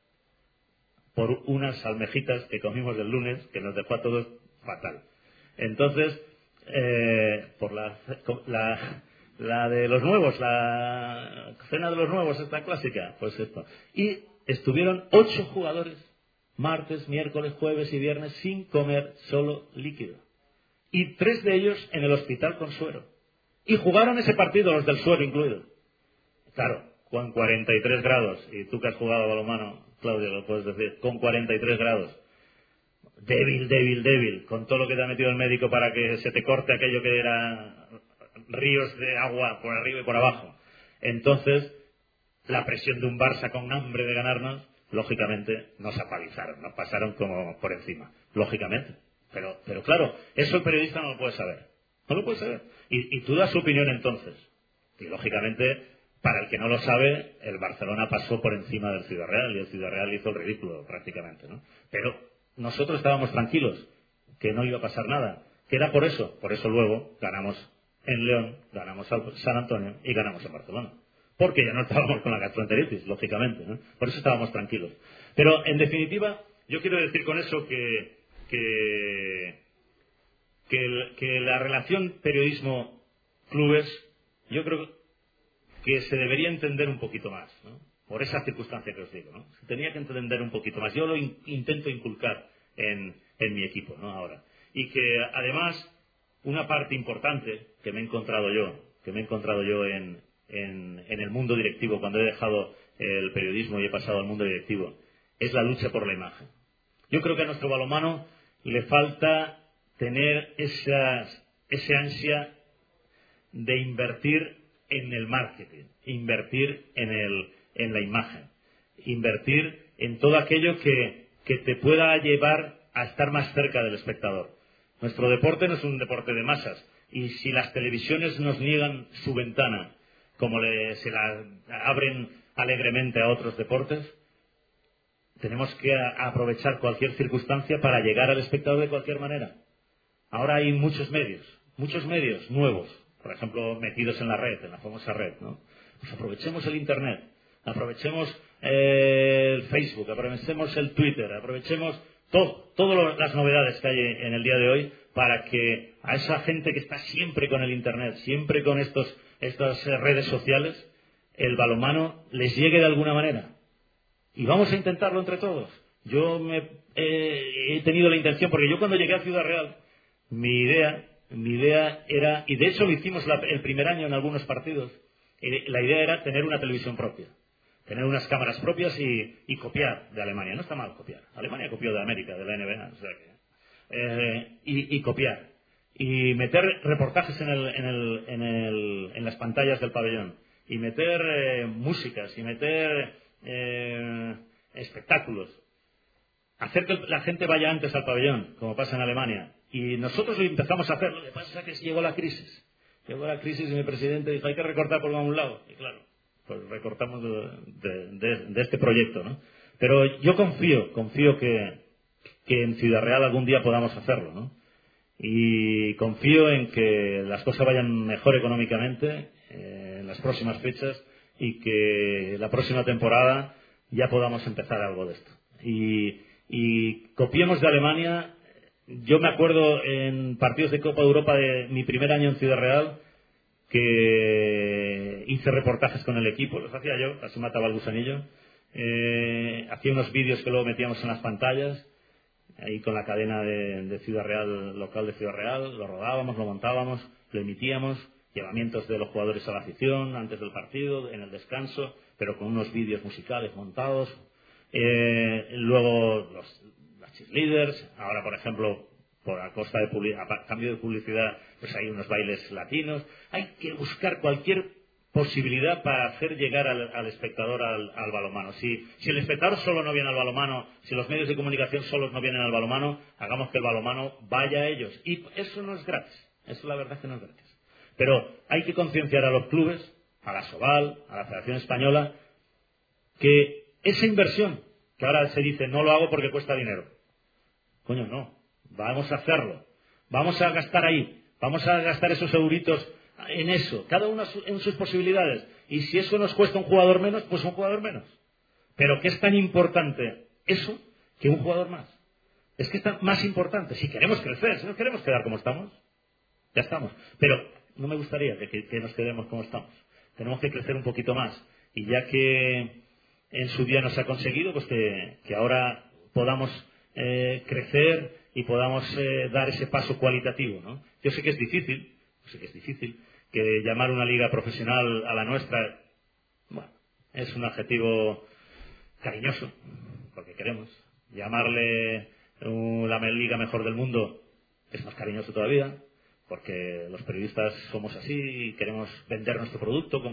por unas almejitas que comimos el lunes, que nos dejó a todos fatal. Entonces, eh, por la, la, la de los nuevos, la cena de los nuevos, esta clásica, pues esto. Y estuvieron ocho jugadores, martes, miércoles, jueves y viernes, sin comer, solo líquido. Y tres de ellos en el hospital con suero. Y jugaron ese partido, los del suero incluido. Claro, con cuarenta y tres grados, y tú que has jugado a balonmano, Claudio, lo puedes decir, con cuarenta y tres grados, débil, débil, débil, con todo lo que te ha metido el médico para que se te corte aquello que era ríos de agua por arriba y por abajo. Entonces, la presión de un Barça con hambre de ganarnos, lógicamente nos apalizaron, nos pasaron como por encima, lógicamente. Pero, pero claro, eso el periodista no lo puede saber. No lo puede saber. Y, y tú das su opinión entonces. Y lógicamente, para el que no lo sabe, el Barcelona pasó por encima del Ciudad Real y el Ciudad Real hizo el ridículo prácticamente, ¿no? Pero nosotros estábamos tranquilos, que no iba a pasar nada, que era por eso. Por eso luego ganamos en León, ganamos al San Antonio y ganamos en Barcelona. Porque ya no estábamos con la gastroenteritis, lógicamente, ¿no? Por eso estábamos tranquilos. Pero, en definitiva, yo quiero decir con eso que, que, que, el, que la relación periodismo-clubes, yo creo que se debería entender un poquito más, ¿no? Por esa circunstancia que os digo, ¿no? Se tenía que entender un poquito más. Yo lo in, intento inculcar en, en mi equipo, ¿no? Ahora. Y que, además, una parte importante que me he encontrado yo, que me he encontrado yo en, en, en el mundo directivo, cuando he dejado el periodismo y he pasado al mundo directivo, es la lucha por la imagen. Yo creo que a nuestro balonmano le falta tener esas, ese ansia de invertir en el marketing, invertir en, el, en la imagen, invertir en todo aquello que, que te pueda llevar a estar más cerca del espectador. Nuestro deporte no es un deporte de masas, y si las televisiones nos niegan su ventana, como le, se la abren alegremente a otros deportes, tenemos que a, aprovechar cualquier circunstancia para llegar al espectador de cualquier manera. Ahora hay muchos medios, muchos medios nuevos, por ejemplo, metidos en la red, en la famosa red, ¿no? Pues aprovechemos el Internet, aprovechemos eh, el Facebook, aprovechemos el Twitter, aprovechemos todo, todas las novedades que hay en el día de hoy para que a esa gente que está siempre con el Internet, siempre con estos, estas redes sociales, el balonmano les llegue de alguna manera. Y vamos a intentarlo entre todos. Yo me, eh, he tenido la intención, porque yo cuando llegué a Ciudad Real, mi idea, mi idea era, y de hecho lo hicimos la, el primer año en algunos partidos, eh, la idea era tener una televisión propia, tener unas cámaras propias y, y copiar de Alemania. No está mal copiar. Alemania copió de América, de la N B A, o sea que, eh, y, y copiar. Y meter reportajes en, el, en, el, en, el, en las pantallas del pabellón. Y meter eh, músicas, y meter eh, espectáculos. Hacer que la gente vaya antes al pabellón, como pasa en Alemania. Y nosotros lo empezamos a hacer. Lo que pasa es que llegó la crisis. Llegó la crisis y mi presidente dijo, hay que recortar por un lado. Y claro, pues recortamos de, de, de, de este proyecto, ¿no? Pero yo confío, confío que, que en Ciudad Real algún día podamos hacerlo, ¿no? Y confío en que las cosas vayan mejor económicamente eh, en las próximas fechas y que la próxima temporada ya podamos empezar algo de esto. Y, y copiemos de Alemania. Yo me acuerdo en partidos de Copa de Europa de mi primer año en Ciudad Real que hice reportajes con el equipo, los hacía yo, casi mataba el gusanillo. Eh, hacía unos vídeos que luego metíamos en las pantallas, ahí con la cadena de, de Ciudad Real, local de Ciudad Real, lo rodábamos, lo montábamos, lo emitíamos, llevamientos de los jugadores a la afición antes del partido, en el descanso, pero con unos vídeos musicales montados. Eh, luego los, las cheerleaders, ahora por ejemplo, por a costa de publicidad, a cambio de publicidad, pues hay unos bailes latinos. Hay que buscar cualquier posibilidad para hacer llegar al, al espectador al, al balonmano. Si, si el espectador solo no viene al balonmano, si los medios de comunicación solos no vienen al balonmano, hagamos que el balonmano vaya a ellos. Y eso no es gratis, eso la verdad es que no es gratis. Pero hay que concienciar a los clubes, a la Sobal, a la Federación Española, que esa inversión, que ahora se dice, no lo hago porque cuesta dinero. Coño, no. Vamos a hacerlo. Vamos a gastar ahí. Vamos a gastar esos euritos en eso. Cada uno en sus posibilidades. Y si eso nos cuesta un jugador menos, pues un jugador menos. Pero que es tan importante eso que un jugador más. Es que es tan más importante. Si queremos crecer, si no queremos quedar como estamos, ya estamos. Pero no me gustaría que, que, que nos quedemos como estamos. Tenemos que crecer un poquito más. Y ya que en su día nos ha conseguido, pues que, que ahora podamos eh, crecer y podamos eh, dar ese paso cualitativo, ¿no? Yo sé que es difícil, sé que es difícil, que llamar una liga profesional a la nuestra, bueno, es un adjetivo cariñoso, porque queremos. Llamarle uh, la liga mejor del mundo es más cariñoso todavía, porque los periodistas somos así y queremos vender nuestro producto como,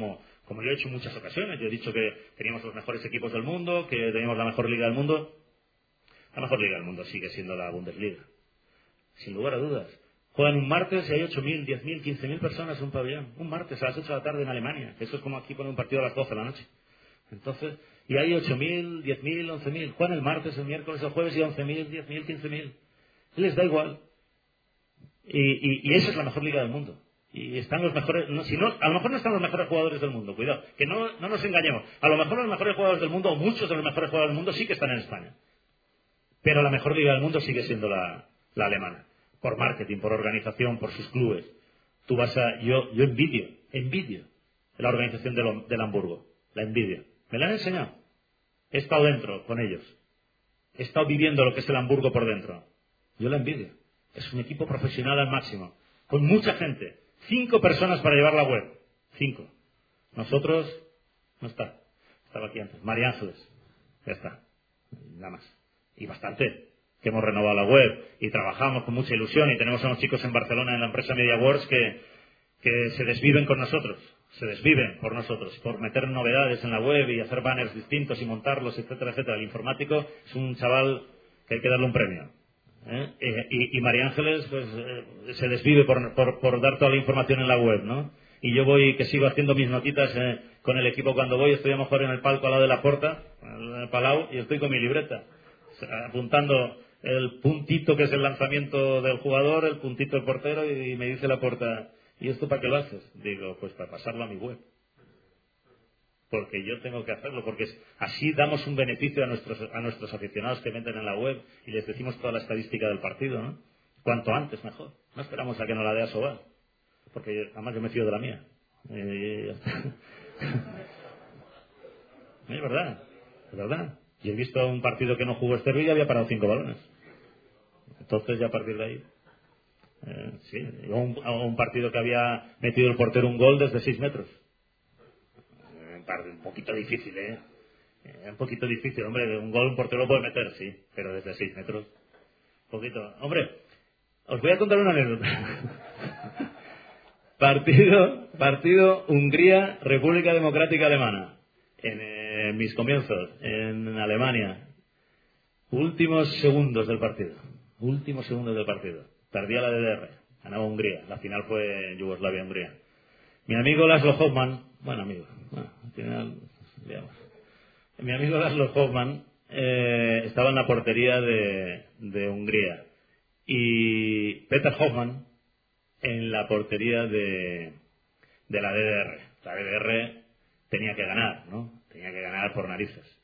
como yo he hecho en muchas ocasiones. Yo he dicho que teníamos los mejores equipos del mundo, que teníamos la mejor liga del mundo. La mejor liga del mundo sigue siendo la Bundesliga, sin lugar a dudas. Juegan un martes y hay ocho mil, diez mil, quince mil personas en un pabellón. Un martes a las ocho de la tarde en Alemania. Eso es como aquí poner un partido a las doce de la noche. Entonces, y hay ocho mil, diez mil, once mil. Juegan el martes, el miércoles, el jueves y once mil, diez mil, quince mil. Les da igual. Y, y, y esa es la mejor liga del mundo. Y están los mejores, no, si no, a lo mejor no están los mejores jugadores del mundo, cuidado, que no, no nos engañemos. A lo mejor los mejores jugadores del mundo, o muchos de los mejores jugadores del mundo, sí que están en España. Pero la mejor liga del mundo sigue siendo la, la alemana. Por marketing, por organización, por sus clubes. Tú vas a, yo, yo envidio, envidio la organización del, del Hamburgo. La envidio. Me la han enseñado. He estado dentro con ellos. He estado viviendo lo que es el Hamburgo por dentro. Yo la envidio. Es un equipo profesional al máximo. Con mucha gente. Cinco personas para llevar la web. Cinco. Nosotros, no está. Estaba aquí antes. María Ángeles. Ya está. Nada más. Y bastante. Que hemos renovado la web. Y trabajamos con mucha ilusión. Y tenemos a unos chicos en Barcelona en la empresa MediaWorks que, que se desviven con nosotros. Se desviven por nosotros. Por meter novedades en la web y hacer banners distintos y montarlos, etcétera, etcétera. El informático es un chaval que hay que darle un premio. ¿Eh? Y, y María Ángeles pues eh, se desvive por, por, por dar toda la información en la web, ¿no? Y yo voy, que sigo haciendo mis notitas eh, con el equipo cuando voy, estoy a lo mejor en el palco al lado de la puerta, en el Palau, y estoy con mi libreta, apuntando el puntito que es el lanzamiento del jugador, el puntito del portero, y me dice la puerta, ¿y esto para qué lo haces? Digo, pues para pasarlo a mi web. Porque yo tengo que hacerlo, porque así damos un beneficio a nuestros a nuestros aficionados que meten en la web y les decimos toda la estadística del partido, ¿no? Cuanto antes, mejor. No esperamos a que nos la dé a Sobal, porque yo, además yo me fío de la mía. Eh, es verdad, es verdad. Y he visto un partido que no jugó Estervi y había parado cinco balones. Entonces ya a partir de ahí... Eh, sí, o un, o un partido que había metido el portero un gol desde seis metros. Un poquito difícil, ¿eh? ¿eh? Un poquito difícil, hombre. Un gol un portero lo puede meter, sí, pero desde seis metros. Un poquito. Hombre, os voy a contar una anécdota. partido, partido Hungría, República Democrática Alemana. En eh, mis comienzos, en Alemania. Últimos segundos del partido. Últimos segundos del partido. Perdía la D D R. Ganaba Hungría. La final fue Yugoslavia-Hungría. Mi amigo Laszlo Hoffmann, bueno amigo, bueno, al final, digamos, mi amigo Laszlo Hoffmann eh, estaba en la portería de, de Hungría y Peter Hoffmann en la portería de, de la D D R. La D D R tenía que ganar, ¿no? Tenía que ganar por narices.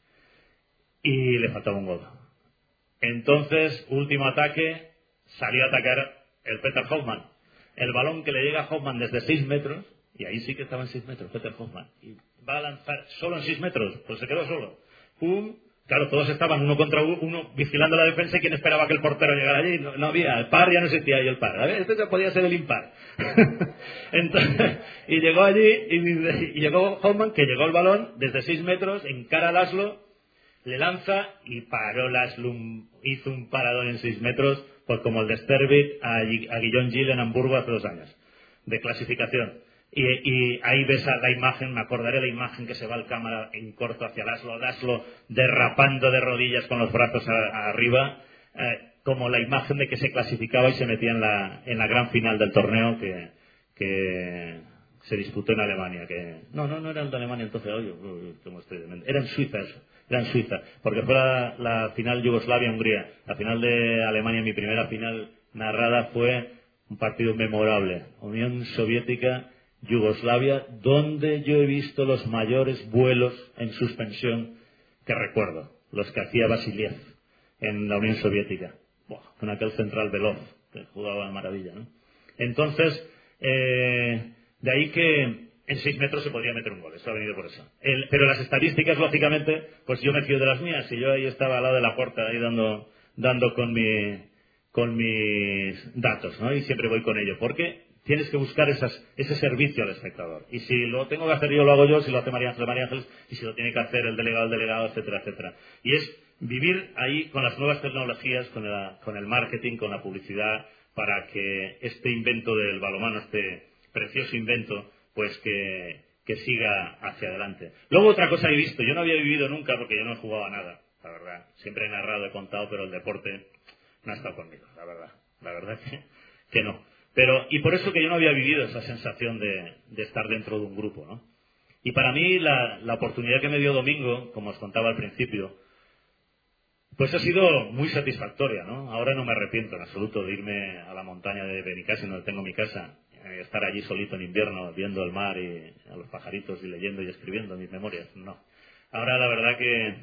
Y le faltaba un gol. Entonces, último ataque, salió a atacar el Peter Hoffmann. El balón que le llega a Hoffmann desde seis metros, y ahí sí que estaba en seis metros, Peter Hoffmann. Y va a lanzar solo en seis metros, pues se quedó solo. ¡Pum! Claro, todos estaban uno contra uno vigilando la defensa y quien esperaba que el portero llegara allí. No, no había, el par ya no existía ahí el par. A ver, este ya podía ser el impar. Entonces, y llegó allí, y, y llegó Hoffmann, que llegó el balón desde seis metros, encara a Laszlo, le lanza y paró Laszlo, hizo un paradón en seis metros, pues como el de Stervik a, a Guillaume Gil en Hamburgo hace dos años, de clasificación. Y, y ahí ves a la imagen, me acordaré la imagen que se va el cámara en corto hacia Laszlo, Laszlo derrapando de rodillas con los brazos a, a arriba, eh, como la imagen de que se clasificaba y se metía en la, en la gran final del torneo que, que se disputó en Alemania. Que no, no, no era el de Alemania entonces, oye, uy, cómo estoy de mente. Era en Suiza eso, era en Suiza, porque fue la, la final Yugoslavia-Hungría. La final de Alemania, mi primera final narrada, fue un partido memorable. Unión Soviética Yugoslavia, donde yo he visto los mayores vuelos en suspensión que recuerdo, los que hacía Vasiliev en la Unión Soviética, Buah, con aquel central veloz que jugaba de maravilla, ¿no? Entonces, eh, de ahí que en seis metros se podría meter un gol, esto ha venido por eso. El, pero las estadísticas, lógicamente, pues yo me fío de las mías, y yo ahí estaba al lado de la puerta, ahí dando, dando con mi, con mis datos, ¿no? Y siempre voy con ello, porque tienes que buscar esas, ese servicio al espectador. Y si lo tengo que hacer yo, lo hago yo. Si lo hace María Ángeles, María Ángeles. Y si lo tiene que hacer el delegado, el delegado, etcétera, etcétera. Y es vivir ahí con las nuevas tecnologías, con, la, con el marketing, con la publicidad, para que este invento del balonmano, este precioso invento, pues que, que siga hacia adelante. Luego otra cosa he visto, yo no había vivido nunca porque yo no he jugado a nada, la verdad. Siempre he narrado, he contado, pero el deporte no ha estado conmigo, la verdad. La verdad que, que no. Pero, y por eso que yo no había vivido esa sensación de, de estar dentro de un grupo, ¿no? Y para mí la, la oportunidad que me dio Domingo, como os contaba al principio, pues ha sido muy satisfactoria, ¿no? Ahora no me arrepiento en absoluto de irme a la montaña de Benicàssim, donde tengo mi casa, eh, estar allí solito en invierno, viendo el mar y a los pajaritos y leyendo y escribiendo mis memorias. No. Ahora la verdad que,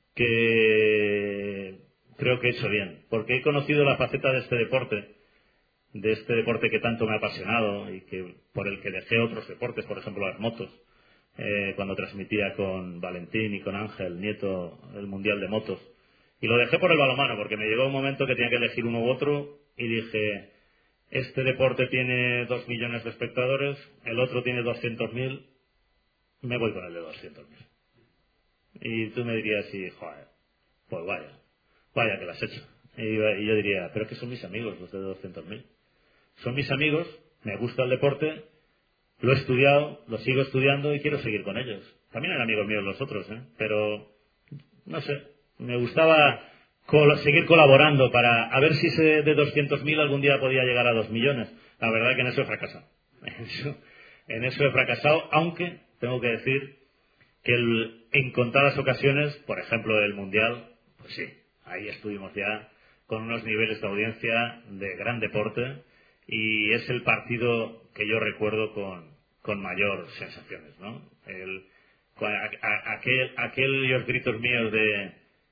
que creo que he hecho bien, porque he conocido la faceta de este deporte, de este deporte que tanto me ha apasionado y que por el que dejé otros deportes, por ejemplo las motos, eh, cuando transmitía con Valentín y con Ángel Nieto el Mundial de Motos. Y lo dejé por el balonmano, porque me llegó un momento que tenía que elegir uno u otro y dije, este deporte tiene dos millones de espectadores, el otro tiene doscientos mil, me voy con el de doscientos mil. Y tú me dirías, sí, joder, pues vaya, vaya que lo has hecho. Y, y yo diría, pero es que son mis amigos los de doscientos mil. Son mis amigos, me gusta el deporte, lo he estudiado, lo sigo estudiando y quiero seguir con ellos. También eran amigos míos los otros, ¿eh? Pero, no sé, me gustaba col- seguir colaborando para a ver si ese de doscientos mil algún día podía llegar a dos millones. La verdad que en eso he fracasado. En eso, en eso he fracasado, aunque tengo que decir que el, en contadas ocasiones, por ejemplo el Mundial, pues sí, ahí estuvimos ya con unos niveles de audiencia de gran deporte y es el partido que yo recuerdo con, con mayor sensaciones, ¿no? El, a, a, aquel, aquellos gritos míos de,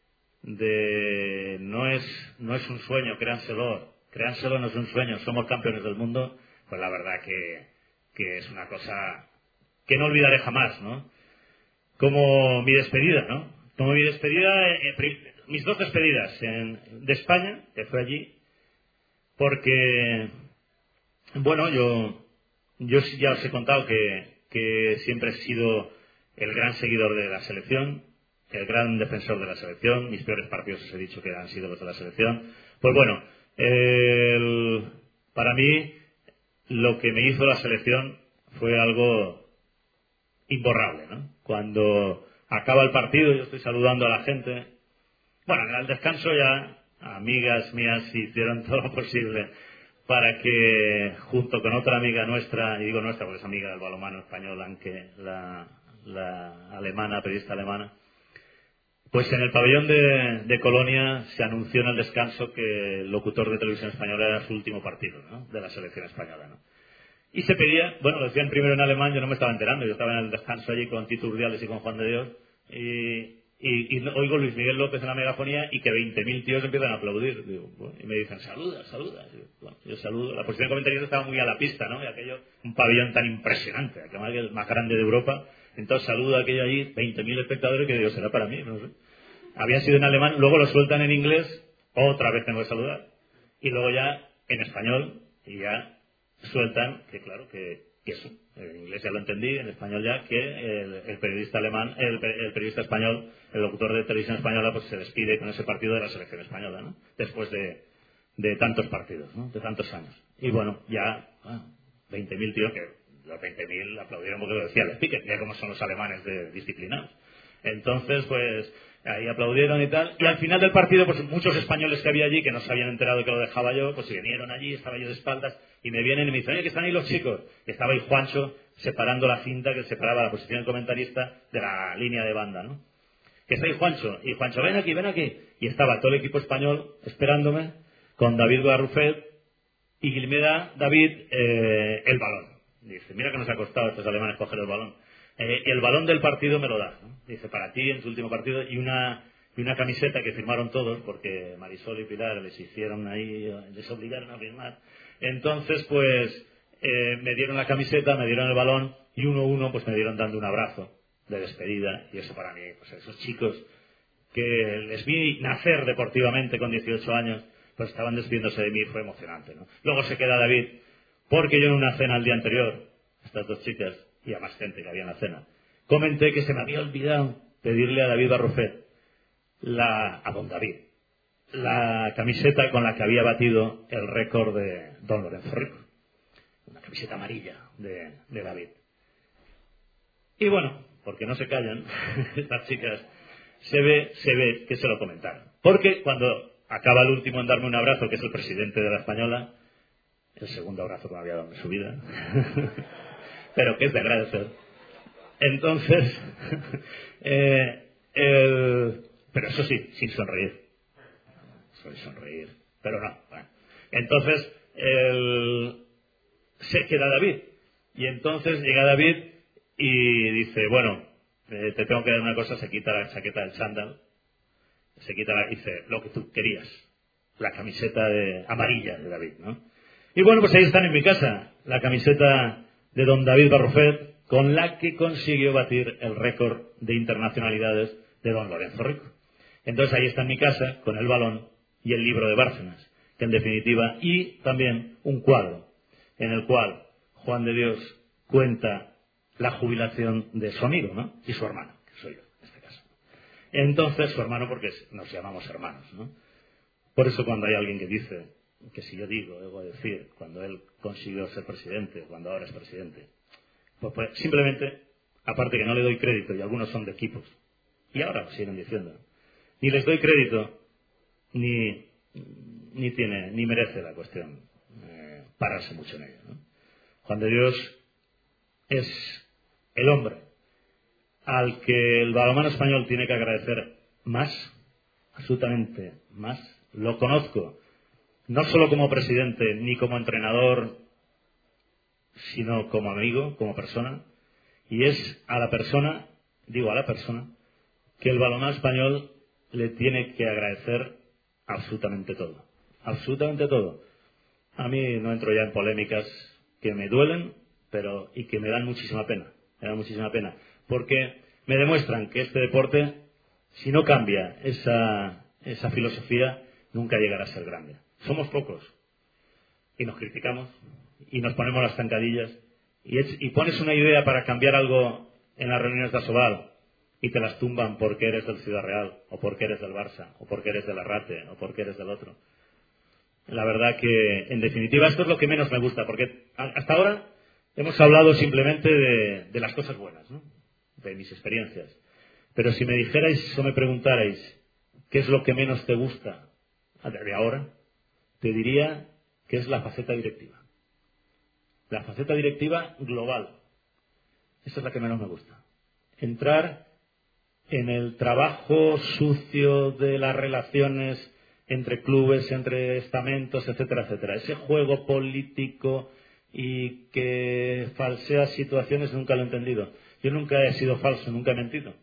de no es, no es un sueño, créanselo, créanselo, no es un sueño, somos campeones del mundo, pues la verdad que, que es una cosa que no olvidaré jamás, ¿no? Como mi despedida, ¿no? Como mi despedida, eh, eh, mis dos despedidas en, de España, que fue allí, porque, bueno, yo, yo ya os he contado que, que siempre he sido el gran seguidor de la selección, el gran defensor de la selección, mis peores partidos os he dicho que han sido los de la selección. Pues bueno, el, para mí lo que me hizo la selección fue algo imborrable, ¿no? Cuando acaba el partido, yo estoy saludando a la gente. Bueno, en el descanso ya amigas mías hicieron todo lo posible para que, junto con otra amiga nuestra, y digo nuestra porque es amiga del balonmano español, aunque la, la alemana, periodista alemana, pues en el pabellón de, de Colonia se anunció en el descanso que el locutor de televisión española era su último partido, ¿no? De la selección española, ¿no? Y se pedía, bueno, lo decían primero en alemán, yo no me estaba enterando, yo estaba en el descanso allí con Tito Urdiales y con Juan de Dios, y, y, y oigo Luis Miguel López en la megafonía y que veinte mil tíos empiezan a aplaudir. Digo, bueno, y me dicen, saluda, saluda. Y digo, bueno, yo saludo. La posición de comentarista estaba muy a la pista, ¿no? Y aquello, un pabellón tan impresionante, aquello el más grande de Europa. Entonces saludo a aquello allí, veinte mil espectadores, que digo, será para mí, no sé. Había sido en alemán, luego lo sueltan en inglés, otra vez tengo que saludar. Y luego ya en español, y ya sueltan que claro que, que eso en inglés ya lo entendí, en español ya que el, el periodista alemán el, el periodista español, el locutor de televisión española, pues se despide con ese partido de la selección española, ¿no? Después de, de tantos partidos, ¿no? De tantos años. Y bueno, ya ah, veinte mil tíos, que los veinte mil aplaudieron porque lo decía el speaker, ya como son los alemanes de disciplinados. Entonces pues ahí aplaudieron y tal, y al final del partido pues muchos españoles que había allí que no se habían enterado de que lo dejaba yo, pues se vinieron allí, estaba yo de espaldas y me vienen y me dicen, oye, que están ahí los chicos, y estaba ahí Juancho separando la cinta que separaba la posición del comentarista de la línea de banda, ¿no? Que está ahí Juancho, y Juancho, ven aquí, ven aquí, y estaba todo el equipo español esperándome con David Garrufet y me da David eh, el balón. Dice, mira que nos ha costado a estos alemanes coger el balón. Eh, el balón del partido me lo da, ¿no? Dice, para ti en tu último partido, y una y una camiseta que firmaron todos porque Marisol y Pilar les hicieron ahí, les obligaron a firmar. Entonces pues eh, me dieron la camiseta, me dieron el balón y uno a uno pues me dieron dando un abrazo de despedida, y eso para mí, pues esos chicos que les vi nacer deportivamente con dieciocho años, pues estaban despidiéndose de mí, fue emocionante, ¿no? Luego se queda David, porque yo en una cena el día anterior, estas dos chicas y a más gente que había en la cena, comenté que se me había olvidado pedirle a David Barrufet, la, a don David, la camiseta con la que había batido el récord de don Lorenzo Rico, una camiseta amarilla de, de David. Y bueno, porque no se callan, estas chicas, se ve, se ve que se lo comentaron. Porque cuando acaba el último en darme un abrazo, que es el presidente de la Española, el segundo abrazo que me había dado en su vida, pero que es de agradecer. Entonces, eh, el, pero eso sí, sin sonreír. Soy sonreír, pero no. Bueno. Entonces, el, se queda David. Y entonces llega David y dice, bueno, eh, te tengo que dar una cosa, se quita la chaqueta del chándal, se quita la, dice, lo que tú querías, la camiseta de, amarilla de David, ¿no? Y bueno, pues ahí están en mi casa, la camiseta de don David Barrufet, con la que consiguió batir el récord de internacionalidades de don Lorenzo Rico. Entonces ahí está en mi casa, con el balón y el libro de Bárcenas, que en definitiva, y también un cuadro, en el cual Juan de Dios cuenta la jubilación de su amigo, ¿no? Y su hermano, que soy yo, en este caso. Entonces, su hermano, porque nos llamamos hermanos, ¿no? Por eso cuando hay alguien que dice, que si yo digo, debo decir, cuando él consiguió ser presidente, cuando ahora es presidente, pues, pues simplemente, aparte que no le doy crédito, y algunos son de equipos, y ahora lo siguen diciendo, ni les doy crédito, ni, ni tiene, ni merece la cuestión eh, pararse mucho en ello, ¿no? Juan de Dios es el hombre al que el balonmano español tiene que agradecer más, absolutamente más. Lo conozco, no solo como presidente ni como entrenador, sino como amigo, como persona, y es a la persona, digo a la persona, que el balonmano español le tiene que agradecer absolutamente todo, absolutamente todo. A mí no entro ya en polémicas que me duelen, pero y que me dan muchísima pena, me dan muchísima pena, porque me demuestran que este deporte, si no cambia esa, esa filosofía, nunca llegará a ser grande. Somos pocos, y nos criticamos, y nos ponemos las zancadillas, y, es, y pones una idea para cambiar algo en las reuniones de Asobal, y te las tumban porque eres del Ciudad Real, o porque eres del Barça, o porque eres del Arrate, o porque eres del otro. La verdad que, en definitiva, esto es lo que menos me gusta, porque hasta ahora hemos hablado simplemente de, de las cosas buenas, ¿no? De mis experiencias. Pero si me dijerais o me preguntarais qué es lo que menos te gusta de ahora, te diría que es la faceta directiva. La faceta directiva global. Esa es la que menos me gusta. Entrar en el trabajo sucio de las relaciones entre clubes, entre estamentos, etcétera, etcétera. Ese juego político y que falsea situaciones nunca lo he entendido. Yo nunca he sido falso, nunca he mentido.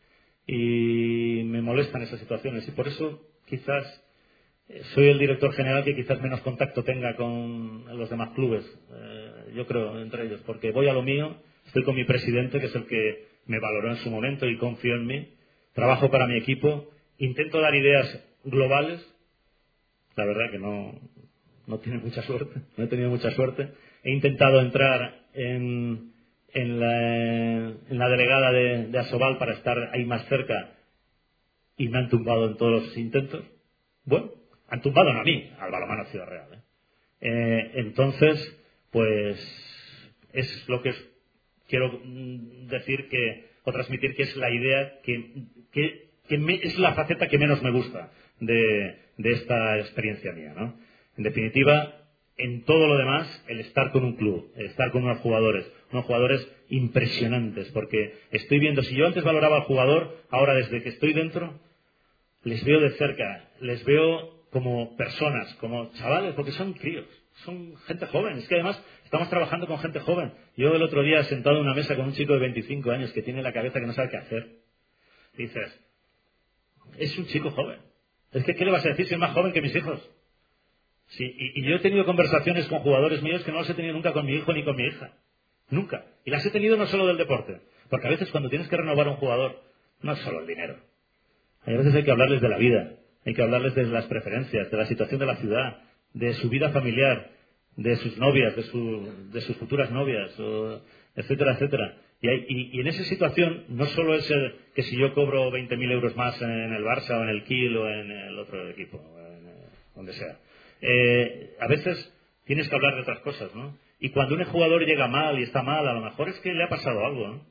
Y me molestan esas situaciones. Y por eso quizás soy el director general que quizás menos contacto tenga con los demás clubes. Eh, yo creo, entre ellos. Porque voy a lo mío, estoy con mi presidente, que es el que me valoró en su momento y confió en mí. Trabajo para mi equipo. Intento dar ideas globales. La verdad que no, no tiene mucha suerte, no he tenido mucha suerte. He intentado entrar en, en, la, en la delegada de, de Asobal para estar ahí más cerca y me han tumbado en todos los intentos. Bueno, han tumbado no a mí, al balonmano Ciudad Real. ¿eh? Eh, entonces, pues es lo que es, quiero decir que, o transmitir que es la idea que, que, que me, es la faceta que menos me gusta de, de esta experiencia mía, ¿no? En definitiva, en todo lo demás, el estar con un club, el estar con unos jugadores, unos jugadores impresionantes, porque estoy viendo, si yo antes valoraba al jugador, ahora desde que estoy dentro, les veo de cerca, les veo como personas, como chavales, porque son críos, son gente joven, es que además estamos trabajando con gente joven. Yo el otro día sentado en una mesa con un chico de veinticinco años que tiene la cabeza que no sabe qué hacer. Dices, es un chico joven. Es que, ¿qué le vas a decir si es más joven que mis hijos? Sí, y, y yo he tenido conversaciones con jugadores míos que no las he tenido nunca con mi hijo ni con mi hija. Nunca. Y las he tenido no solo del deporte. Porque a veces cuando tienes que renovar a un jugador, no es solo el dinero. A veces hay que hablarles de la vida. Hay que hablarles de las preferencias, de la situación de la ciudad, de su vida familiar, de sus novias, de, su, de sus futuras novias, o, etcétera, etcétera. Y, hay, y, y en esa situación no solo es el, que si yo cobro veinte mil euros más en el Barça o en el Kiel o en el otro equipo, en, donde sea. Eh, a veces tienes que hablar de otras cosas, ¿no? Y cuando un jugador llega mal y está mal, a lo mejor es que le ha pasado algo, ¿no?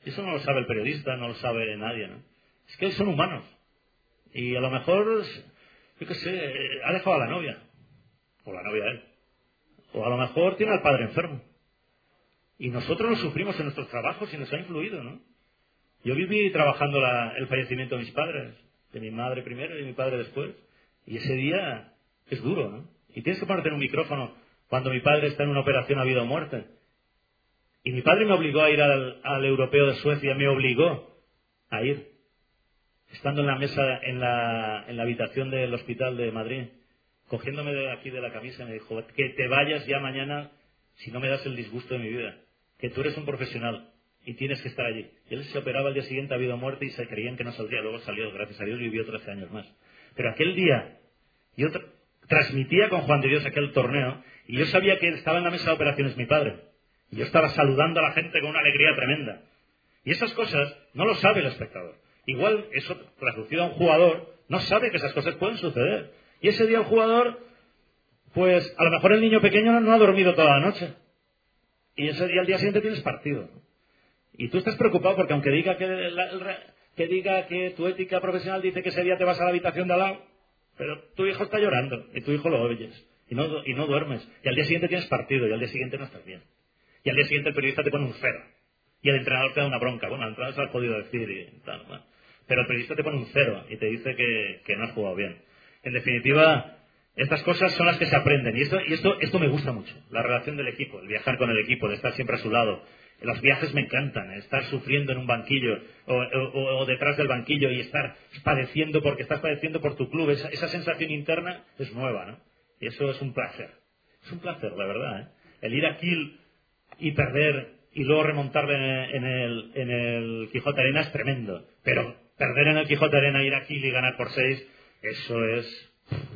Y eso no lo sabe el periodista, no lo sabe nadie, ¿no? Es que son humanos. Y a lo mejor, yo qué sé, ha dejado a la novia. O la novia a él. O a lo mejor tiene al padre enfermo. Y nosotros lo sufrimos en nuestros trabajos y nos ha influido, ¿no? Yo viví trabajando la, el fallecimiento de mis padres. De mi madre primero y de mi padre después. Y ese día es duro, ¿no? Y tienes que ponerte en un micrófono cuando mi padre está en una operación a vida o muerte. Y mi padre me obligó a ir al, al europeo de Suecia, me obligó a ir. Estando en la mesa, en la, en la habitación del hospital de Madrid, cogiéndome de aquí de la camisa, me dijo, que te vayas ya mañana si no me das el disgusto de mi vida. Que tú eres un profesional y tienes que estar allí. Y él se operaba el día siguiente a vida o muerte y se creían que no saldría. Luego salió, gracias a Dios, vivió trece años más. Pero aquel día, yo tra transmitía con Juan de Dios aquel torneo y yo sabía que estaba en la mesa de operaciones mi padre. Y yo estaba saludando a la gente con una alegría tremenda. Y esas cosas no lo sabe el espectador. Igual, eso traducido a un jugador, no sabe que esas cosas pueden suceder. Y ese día el jugador, pues a lo mejor el niño pequeño no ha dormido toda la noche. Y ese día, al día siguiente tienes partido. Y tú estás preocupado porque aunque diga que, la, que diga que tu ética profesional dice que ese día te vas a la habitación de al lado, pero tu hijo está llorando y tu hijo lo oyes. Y no, y no duermes. Y al día siguiente tienes partido y al día siguiente no estás bien. Y al día siguiente el periodista te pone un cero. Y el entrenador te da una bronca. Bueno, al entrenador se lo has podido decir y tal. Bueno. Pero el periodista te pone un cero y te dice que, que no has jugado bien. En definitiva, estas cosas son las que se aprenden. Y esto, y esto, esto me gusta mucho. La relación del equipo, el viajar con el equipo, de estar siempre a su lado. Los viajes me encantan. Estar sufriendo en un banquillo o, o, o detrás del banquillo y estar padeciendo porque estás padeciendo por tu club. Esa, esa sensación interna es nueva, ¿no? Y eso es un placer. Es un placer, la verdad, ¿eh? El ir aquí y perder y luego remontar en el, en el Quijote Arena es tremendo. Pero perder en el Quijote Arena, ir aquí y ganar por seis, eso es...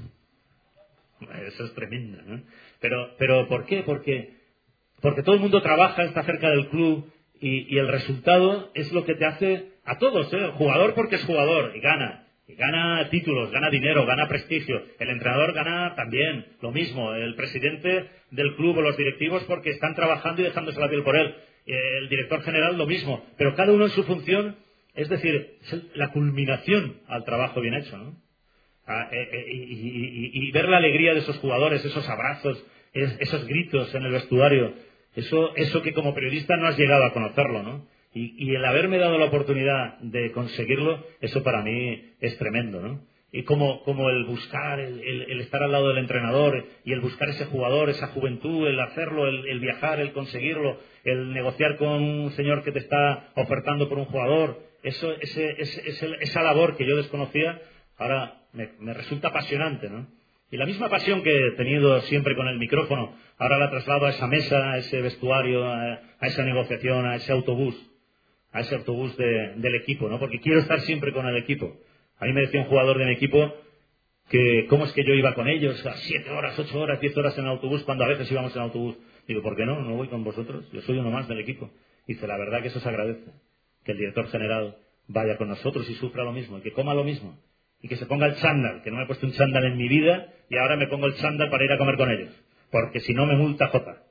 Eso es tremendo, ¿no? Pero, pero ¿por qué? Porque, porque todo el mundo trabaja, está cerca del club y, y el resultado es lo que te hace a todos, ¿eh? El jugador porque es jugador y gana. Y gana títulos, gana dinero, gana prestigio. El entrenador gana también lo mismo. El presidente del club o los directivos porque están trabajando y dejándose la piel por él. El director general lo mismo. Pero cada uno en su función, es decir, es la culminación al trabajo bien hecho, ¿no? Ah, eh, eh, y, y, y, y ver la alegría de esos jugadores, esos abrazos, es, esos gritos en el vestuario, eso, eso que como periodista no has llegado a conocerlo, ¿no? Y, y el haberme dado la oportunidad de conseguirlo, eso para mí es tremendo, ¿no? Y como, como el buscar, el, el, el estar al lado del entrenador y el buscar ese jugador, esa juventud, el hacerlo, el, el viajar, el conseguirlo, el negociar con un señor que te está ofertando por un jugador, eso, ese, ese, ese, esa labor que yo desconocía, ahora me, me resulta apasionante, ¿no? Y la misma pasión que he tenido siempre con el micrófono, ahora la traslado a esa mesa, a ese vestuario, a, a esa negociación, a ese autobús. a ese autobús de, del equipo, ¿no? Porque quiero estar siempre con el equipo. A mí me decía un jugador de mi equipo que cómo es que yo iba con ellos a siete horas, ocho horas, diez horas en el autobús cuando a veces íbamos en autobús. Digo, ¿por qué no? No voy con vosotros. Yo soy uno más del equipo. Dice, la verdad que eso se agradece. Que el director general vaya con nosotros y sufra lo mismo, y que coma lo mismo. Y que se ponga el chándal, que no me he puesto un chándal en mi vida y ahora me pongo el chándal para ir a comer con ellos. Porque si no me multa Jota.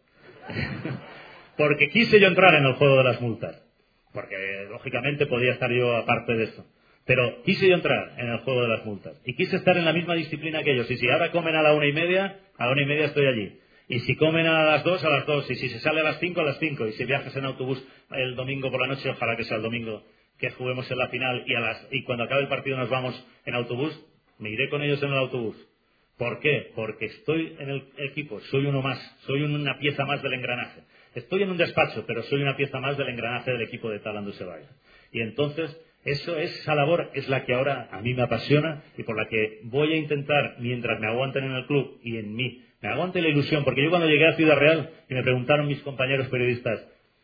Porque quise yo entrar en el juego de las multas. Porque, lógicamente, podía estar yo aparte de esto. Pero quise yo entrar en el juego de las multas. Y quise estar en la misma disciplina que ellos. Y si ahora comen a la una y media, a la una y media estoy allí. Y si comen a las dos, a las dos. Y si se sale a las cinco, a las cinco. Y si viajas en autobús el domingo por la noche, ojalá que sea el domingo que juguemos en la final. Y, a las, y cuando acabe el partido nos vamos en autobús, me iré con ellos en el autobús. ¿Por qué? Porque estoy en el equipo. Soy uno más. Soy una pieza más del engranaje. Estoy en un despacho, pero soy una pieza más del engranaje del equipo de Talandu Sebaya. Y entonces, eso, esa labor es la que ahora a mí me apasiona y por la que voy a intentar, mientras me aguanten en el club y en mí, me aguante la ilusión. Porque yo cuando llegué a Ciudad Real y me preguntaron mis compañeros periodistas,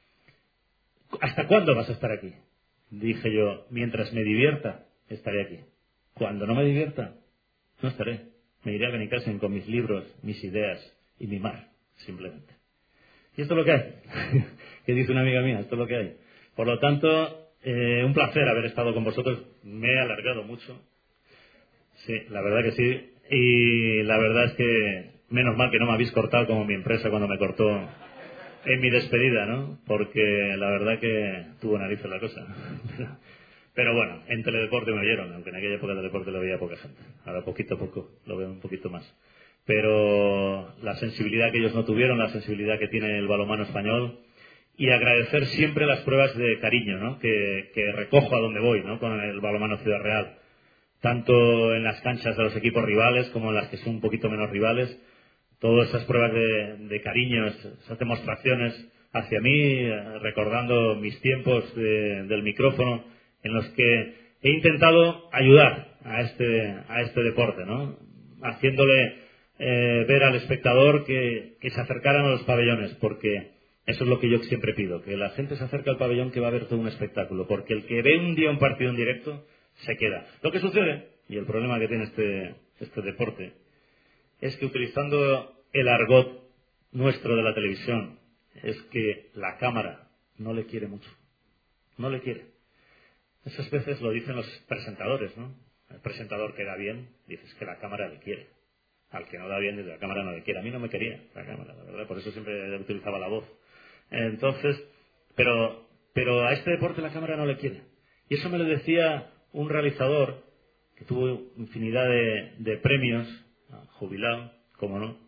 ¿hasta cuándo vas a estar aquí? Dije yo, mientras me divierta, estaré aquí. Cuando no me divierta, no estaré. Me iré a Benicàssim con mis libros, mis ideas y mi mar, simplemente. Y esto es lo que hay, que dice una amiga mía, esto es lo que hay. Por lo tanto, eh, un placer haber estado con vosotros, me he alargado mucho, sí, la verdad que sí, y la verdad es que menos mal que no me habéis cortado como mi empresa cuando me cortó en mi despedida, ¿no? Porque la verdad que tuvo narices la cosa. Pero bueno, en Teledeporte me oyeron, aunque en aquella época de Teledeporte lo veía poca gente. Ahora poquito a poco lo veo un poquito más. Pero la sensibilidad que ellos no tuvieron, la sensibilidad que tiene el balonmano español, y agradecer siempre las pruebas de cariño, ¿no? Que, que recojo a donde voy, ¿no? Con el balonmano Ciudad Real. Tanto en las canchas de los equipos rivales como en las que son un poquito menos rivales. Todas esas pruebas de, de cariño, esas demostraciones hacia mí, recordando mis tiempos de, del micrófono, en los que he intentado ayudar a este, a este deporte, ¿no? Haciéndole eh, ver al espectador que, que se acercaran a los pabellones, porque eso es lo que yo siempre pido, que la gente se acerque al pabellón, que va a ver todo un espectáculo, porque el que ve un día un partido en directo se queda. Lo que sucede, y el problema que tiene este, este deporte, es que utilizando el argot nuestro de la televisión, es que la cámara no le quiere mucho, no le quiere. Esas veces lo dicen los presentadores, ¿no? El presentador que da bien, dices que la cámara le quiere. Al que no da bien, dice la cámara no le quiere. A mí no me quería la cámara, la verdad, por eso siempre utilizaba la voz. Entonces, pero, pero a este deporte la cámara no le quiere. Y eso me lo decía un realizador que tuvo infinidad de, de premios, jubilado, como no.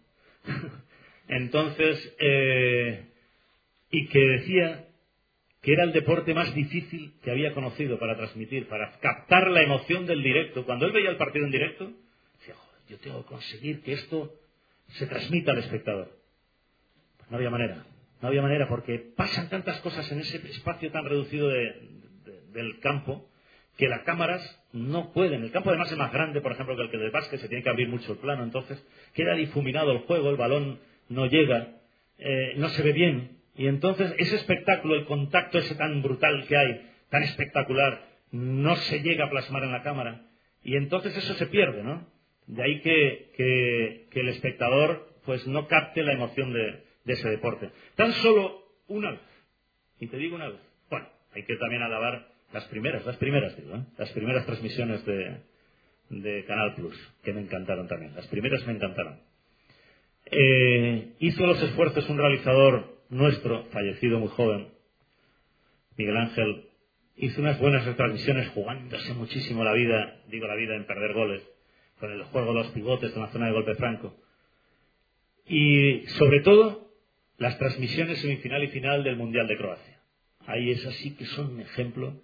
Entonces, eh, y que decía que era el deporte más difícil que había conocido para transmitir, para captar la emoción del directo. Cuando él veía el partido en directo, decía, joder, yo tengo que conseguir que esto se transmita al espectador. Pues no había manera, no había manera, porque pasan tantas cosas en ese espacio tan reducido de, de, del campo, que las cámaras no pueden. El campo además es más grande, por ejemplo, que el que del básquet, se tiene que abrir mucho el plano, entonces queda difuminado el juego, el balón no llega, eh, no se ve bien. Y entonces ese espectáculo, el contacto ese tan brutal que hay, tan espectacular, no se llega a plasmar en la cámara. Y entonces eso se pierde, ¿no? De ahí que, que, que el espectador pues no capte la emoción de, de ese deporte. Tan solo una vez. Y te digo una vez. Bueno, hay que también alabar las primeras, las primeras digo, ¿eh? Las primeras transmisiones de, de Canal Plus, que me encantaron también. Las primeras me encantaron. Eh, hizo los esfuerzos un realizador nuestro, fallecido muy joven, Miguel Ángel, hizo unas buenas retransmisiones jugándose muchísimo la vida, digo la vida en perder goles, con el juego de los pivotes en la zona de golpe franco. Y sobre todo, las transmisiones semifinal y final del Mundial de Croacia. Ahí esas sí que son un ejemplo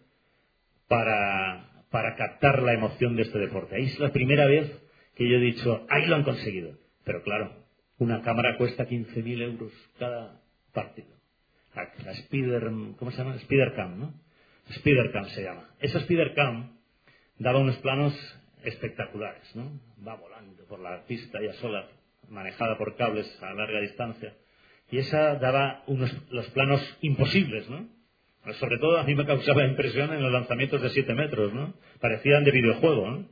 para, para captar la emoción de este deporte. Ahí es la primera vez que yo he dicho, ahí lo han conseguido. Pero claro, una cámara cuesta quince mil euros cada partido. La, la Spider, ¿cómo se llama? Spidercam, ¿no? Spidercam se llama. Esa Spidercam daba unos planos espectaculares, ¿no? Va volando por la pista ya sola, manejada por cables a larga distancia. Y esa daba unos, los planos imposibles, ¿no? Sobre todo a mí me causaba impresión en los lanzamientos de siete metros, ¿no? Parecían de videojuego, ¿no?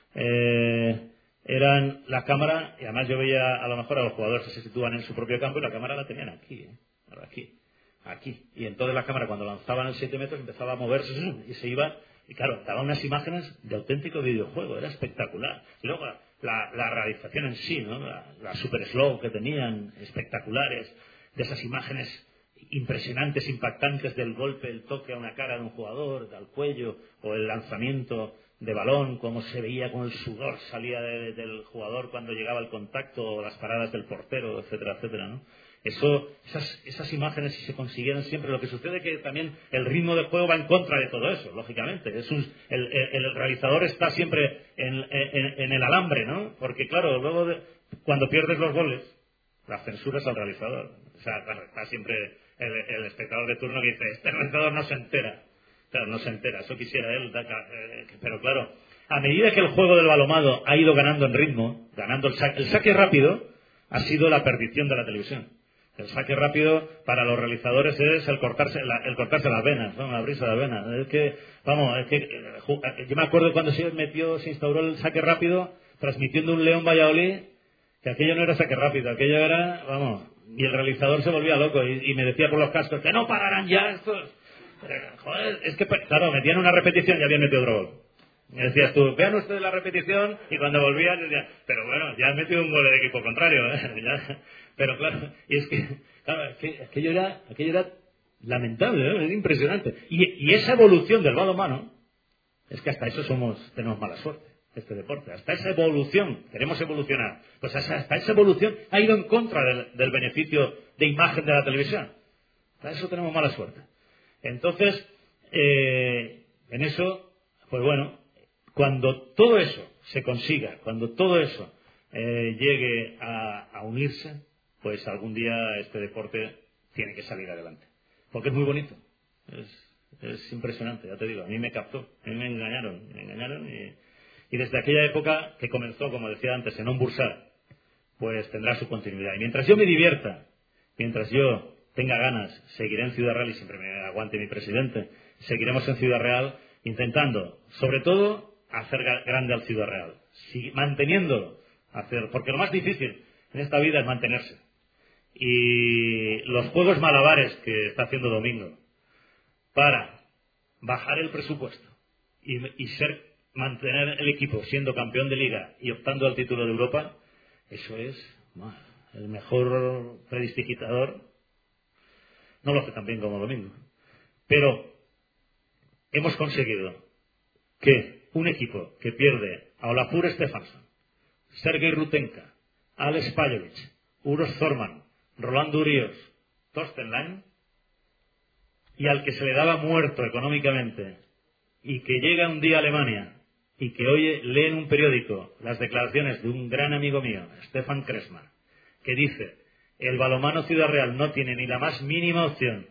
Eh, eran la cámara, y además yo veía a lo mejor a los jugadores que se sitúan en su propio campo y la cámara la tenían aquí, ¿eh? Aquí, aquí. Y entonces la cámara cuando lanzaban el siete metros empezaba a moverse y se iba, y claro, daba unas imágenes de auténtico videojuego, era espectacular. Y luego la, la, la realización en sí, ¿no? La, la super slow que tenían, espectaculares, de esas imágenes impresionantes, impactantes del golpe, el toque a una cara de un jugador, al cuello, o el lanzamiento de balón, cómo se veía con el sudor salía de, de, del jugador cuando llegaba el contacto, o las paradas del portero, etcétera, etcétera, ¿no? Eso, esas, esas imágenes, si se consiguieran siempre, lo que sucede es que también el ritmo del juego va en contra de todo eso, lógicamente. Es un, el, el, el realizador está siempre en, en, en el alambre, ¿no? Porque claro, luego de, cuando pierdes los goles, la censura es al realizador. O sea, está siempre el, el espectador de turno que dice, este realizador no se entera. Claro, no se entera, eso quisiera él, pero claro, a medida que el juego del balonmano ha ido ganando en ritmo, ganando el saque, el saque rápido ha sido la perdición de la televisión. El saque rápido para los realizadores es el cortarse, la, el cortarse las venas, ¿no? La brisa de las venas. Es que, vamos, es que yo me acuerdo cuando se metió, se instauró el saque rápido, transmitiendo un León Valladolid, que aquello no era saque rápido, aquello era, vamos, y el realizador se volvía loco y, y me decía por los cascos que no pararán ya estos. Joder, es que, claro, metían una repetición y habían metido otro gol. Me decías tú, vean ustedes la repetición, y cuando volvían decían, pero bueno, ya han metido un gol del equipo contrario, ¿eh? Ya, pero claro, y es que Claro, aquello era, aquello era lamentable, ¿no? Era impresionante. Y, y esa evolución del balonmano, es que hasta eso somos, tenemos mala suerte, este deporte. Hasta esa evolución, queremos evolucionar, pues hasta, hasta esa evolución ha ido en contra del, del beneficio de imagen de la televisión. Hasta eso tenemos mala suerte. Entonces, eh, en eso, pues bueno, cuando todo eso se consiga, cuando todo eso eh, llegue a, a unirse, pues algún día este deporte tiene que salir adelante. Porque es muy bonito. Es, es impresionante, ya te digo. A mí me captó, a mí me engañaron, me engañaron y, y desde aquella época que comenzó, como decía antes, en un bursar, pues tendrá su continuidad. Y mientras yo me divierta, mientras yo tenga ganas, seguiré en Ciudad Real y siempre me aguante mi presidente, seguiremos en Ciudad Real intentando, sobre todo, hacer grande al Ciudad Real, si, manteniéndolo, hacer, porque lo más difícil en esta vida es mantenerse. Y los juegos malabares que está haciendo Domingo para bajar el presupuesto y, y ser mantener el equipo siendo campeón de liga y optando al título de Europa, eso es bueno, el mejor prestidigitador. No lo hace tan bien como Domingo, pero hemos conseguido que un equipo que pierde a Olafur Stefansson, Sergei Rutenka, Alex Pajovic, Uros Zorman, Rolando Urios, Torsten Lang, y al que se le daba muerto económicamente, y que llega un día a Alemania y que oye, lee en un periódico las declaraciones de un gran amigo mío, Stefan Kresman, que dice: el balonmano Ciudad Real no tiene ni la más mínima opción.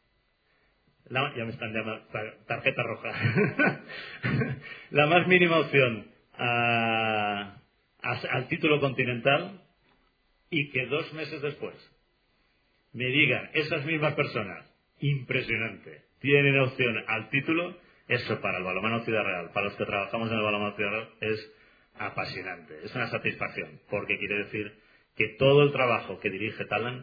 La, ya me están llamando tarjeta roja. La más mínima opción a, a, al título continental, y que dos meses después me digan esas mismas personas, impresionante, tienen opción al título. Eso para el balonmano Ciudad Real, para los que trabajamos en el balonmano Ciudad Real, es apasionante, es una satisfacción, porque quiere decir que todo el trabajo que dirige Talan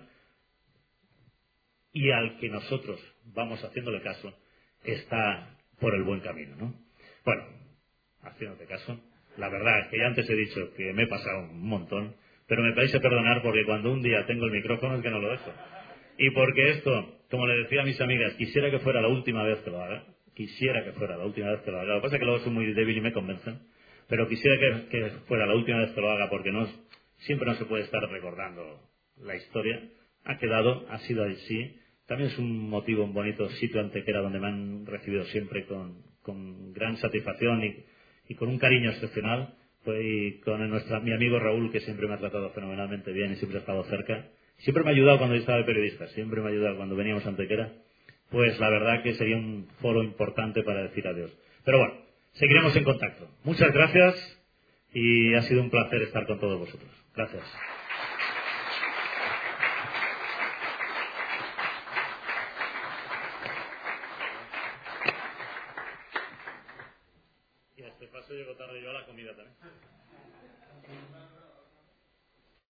y al que nosotros vamos haciéndole caso está por el buen camino, ¿no? Bueno, haciéndote caso, la verdad es que ya antes he dicho que me he pasado un montón, pero me vais a perdonar porque cuando un día tengo el micrófono es que no lo dejo. Y porque esto, como le decía a mis amigas, quisiera que fuera la última vez que lo haga, quisiera que fuera la última vez que lo haga. Lo que pasa es que luego soy muy débil y me convencen, pero quisiera que, que fuera la última vez que lo haga, porque no, siempre no se puede estar recordando la historia. Ha quedado, ha sido así. También es un motivo, un bonito sitio Antequera donde me han recibido siempre con, con gran satisfacción y, y con un cariño excepcional. Pues, y con nuestra, mi amigo Raúl, que siempre me ha tratado fenomenalmente bien y siempre ha estado cerca. Siempre me ha ayudado cuando yo estaba de periodista, siempre me ha ayudado cuando veníamos a Antequera. Pues la verdad que sería un foro importante para decir adiós. Pero bueno, seguiremos en contacto. Muchas gracias y ha sido un placer estar con todos vosotros. Gracias. Y a este paso llego tarde yo a la comida también.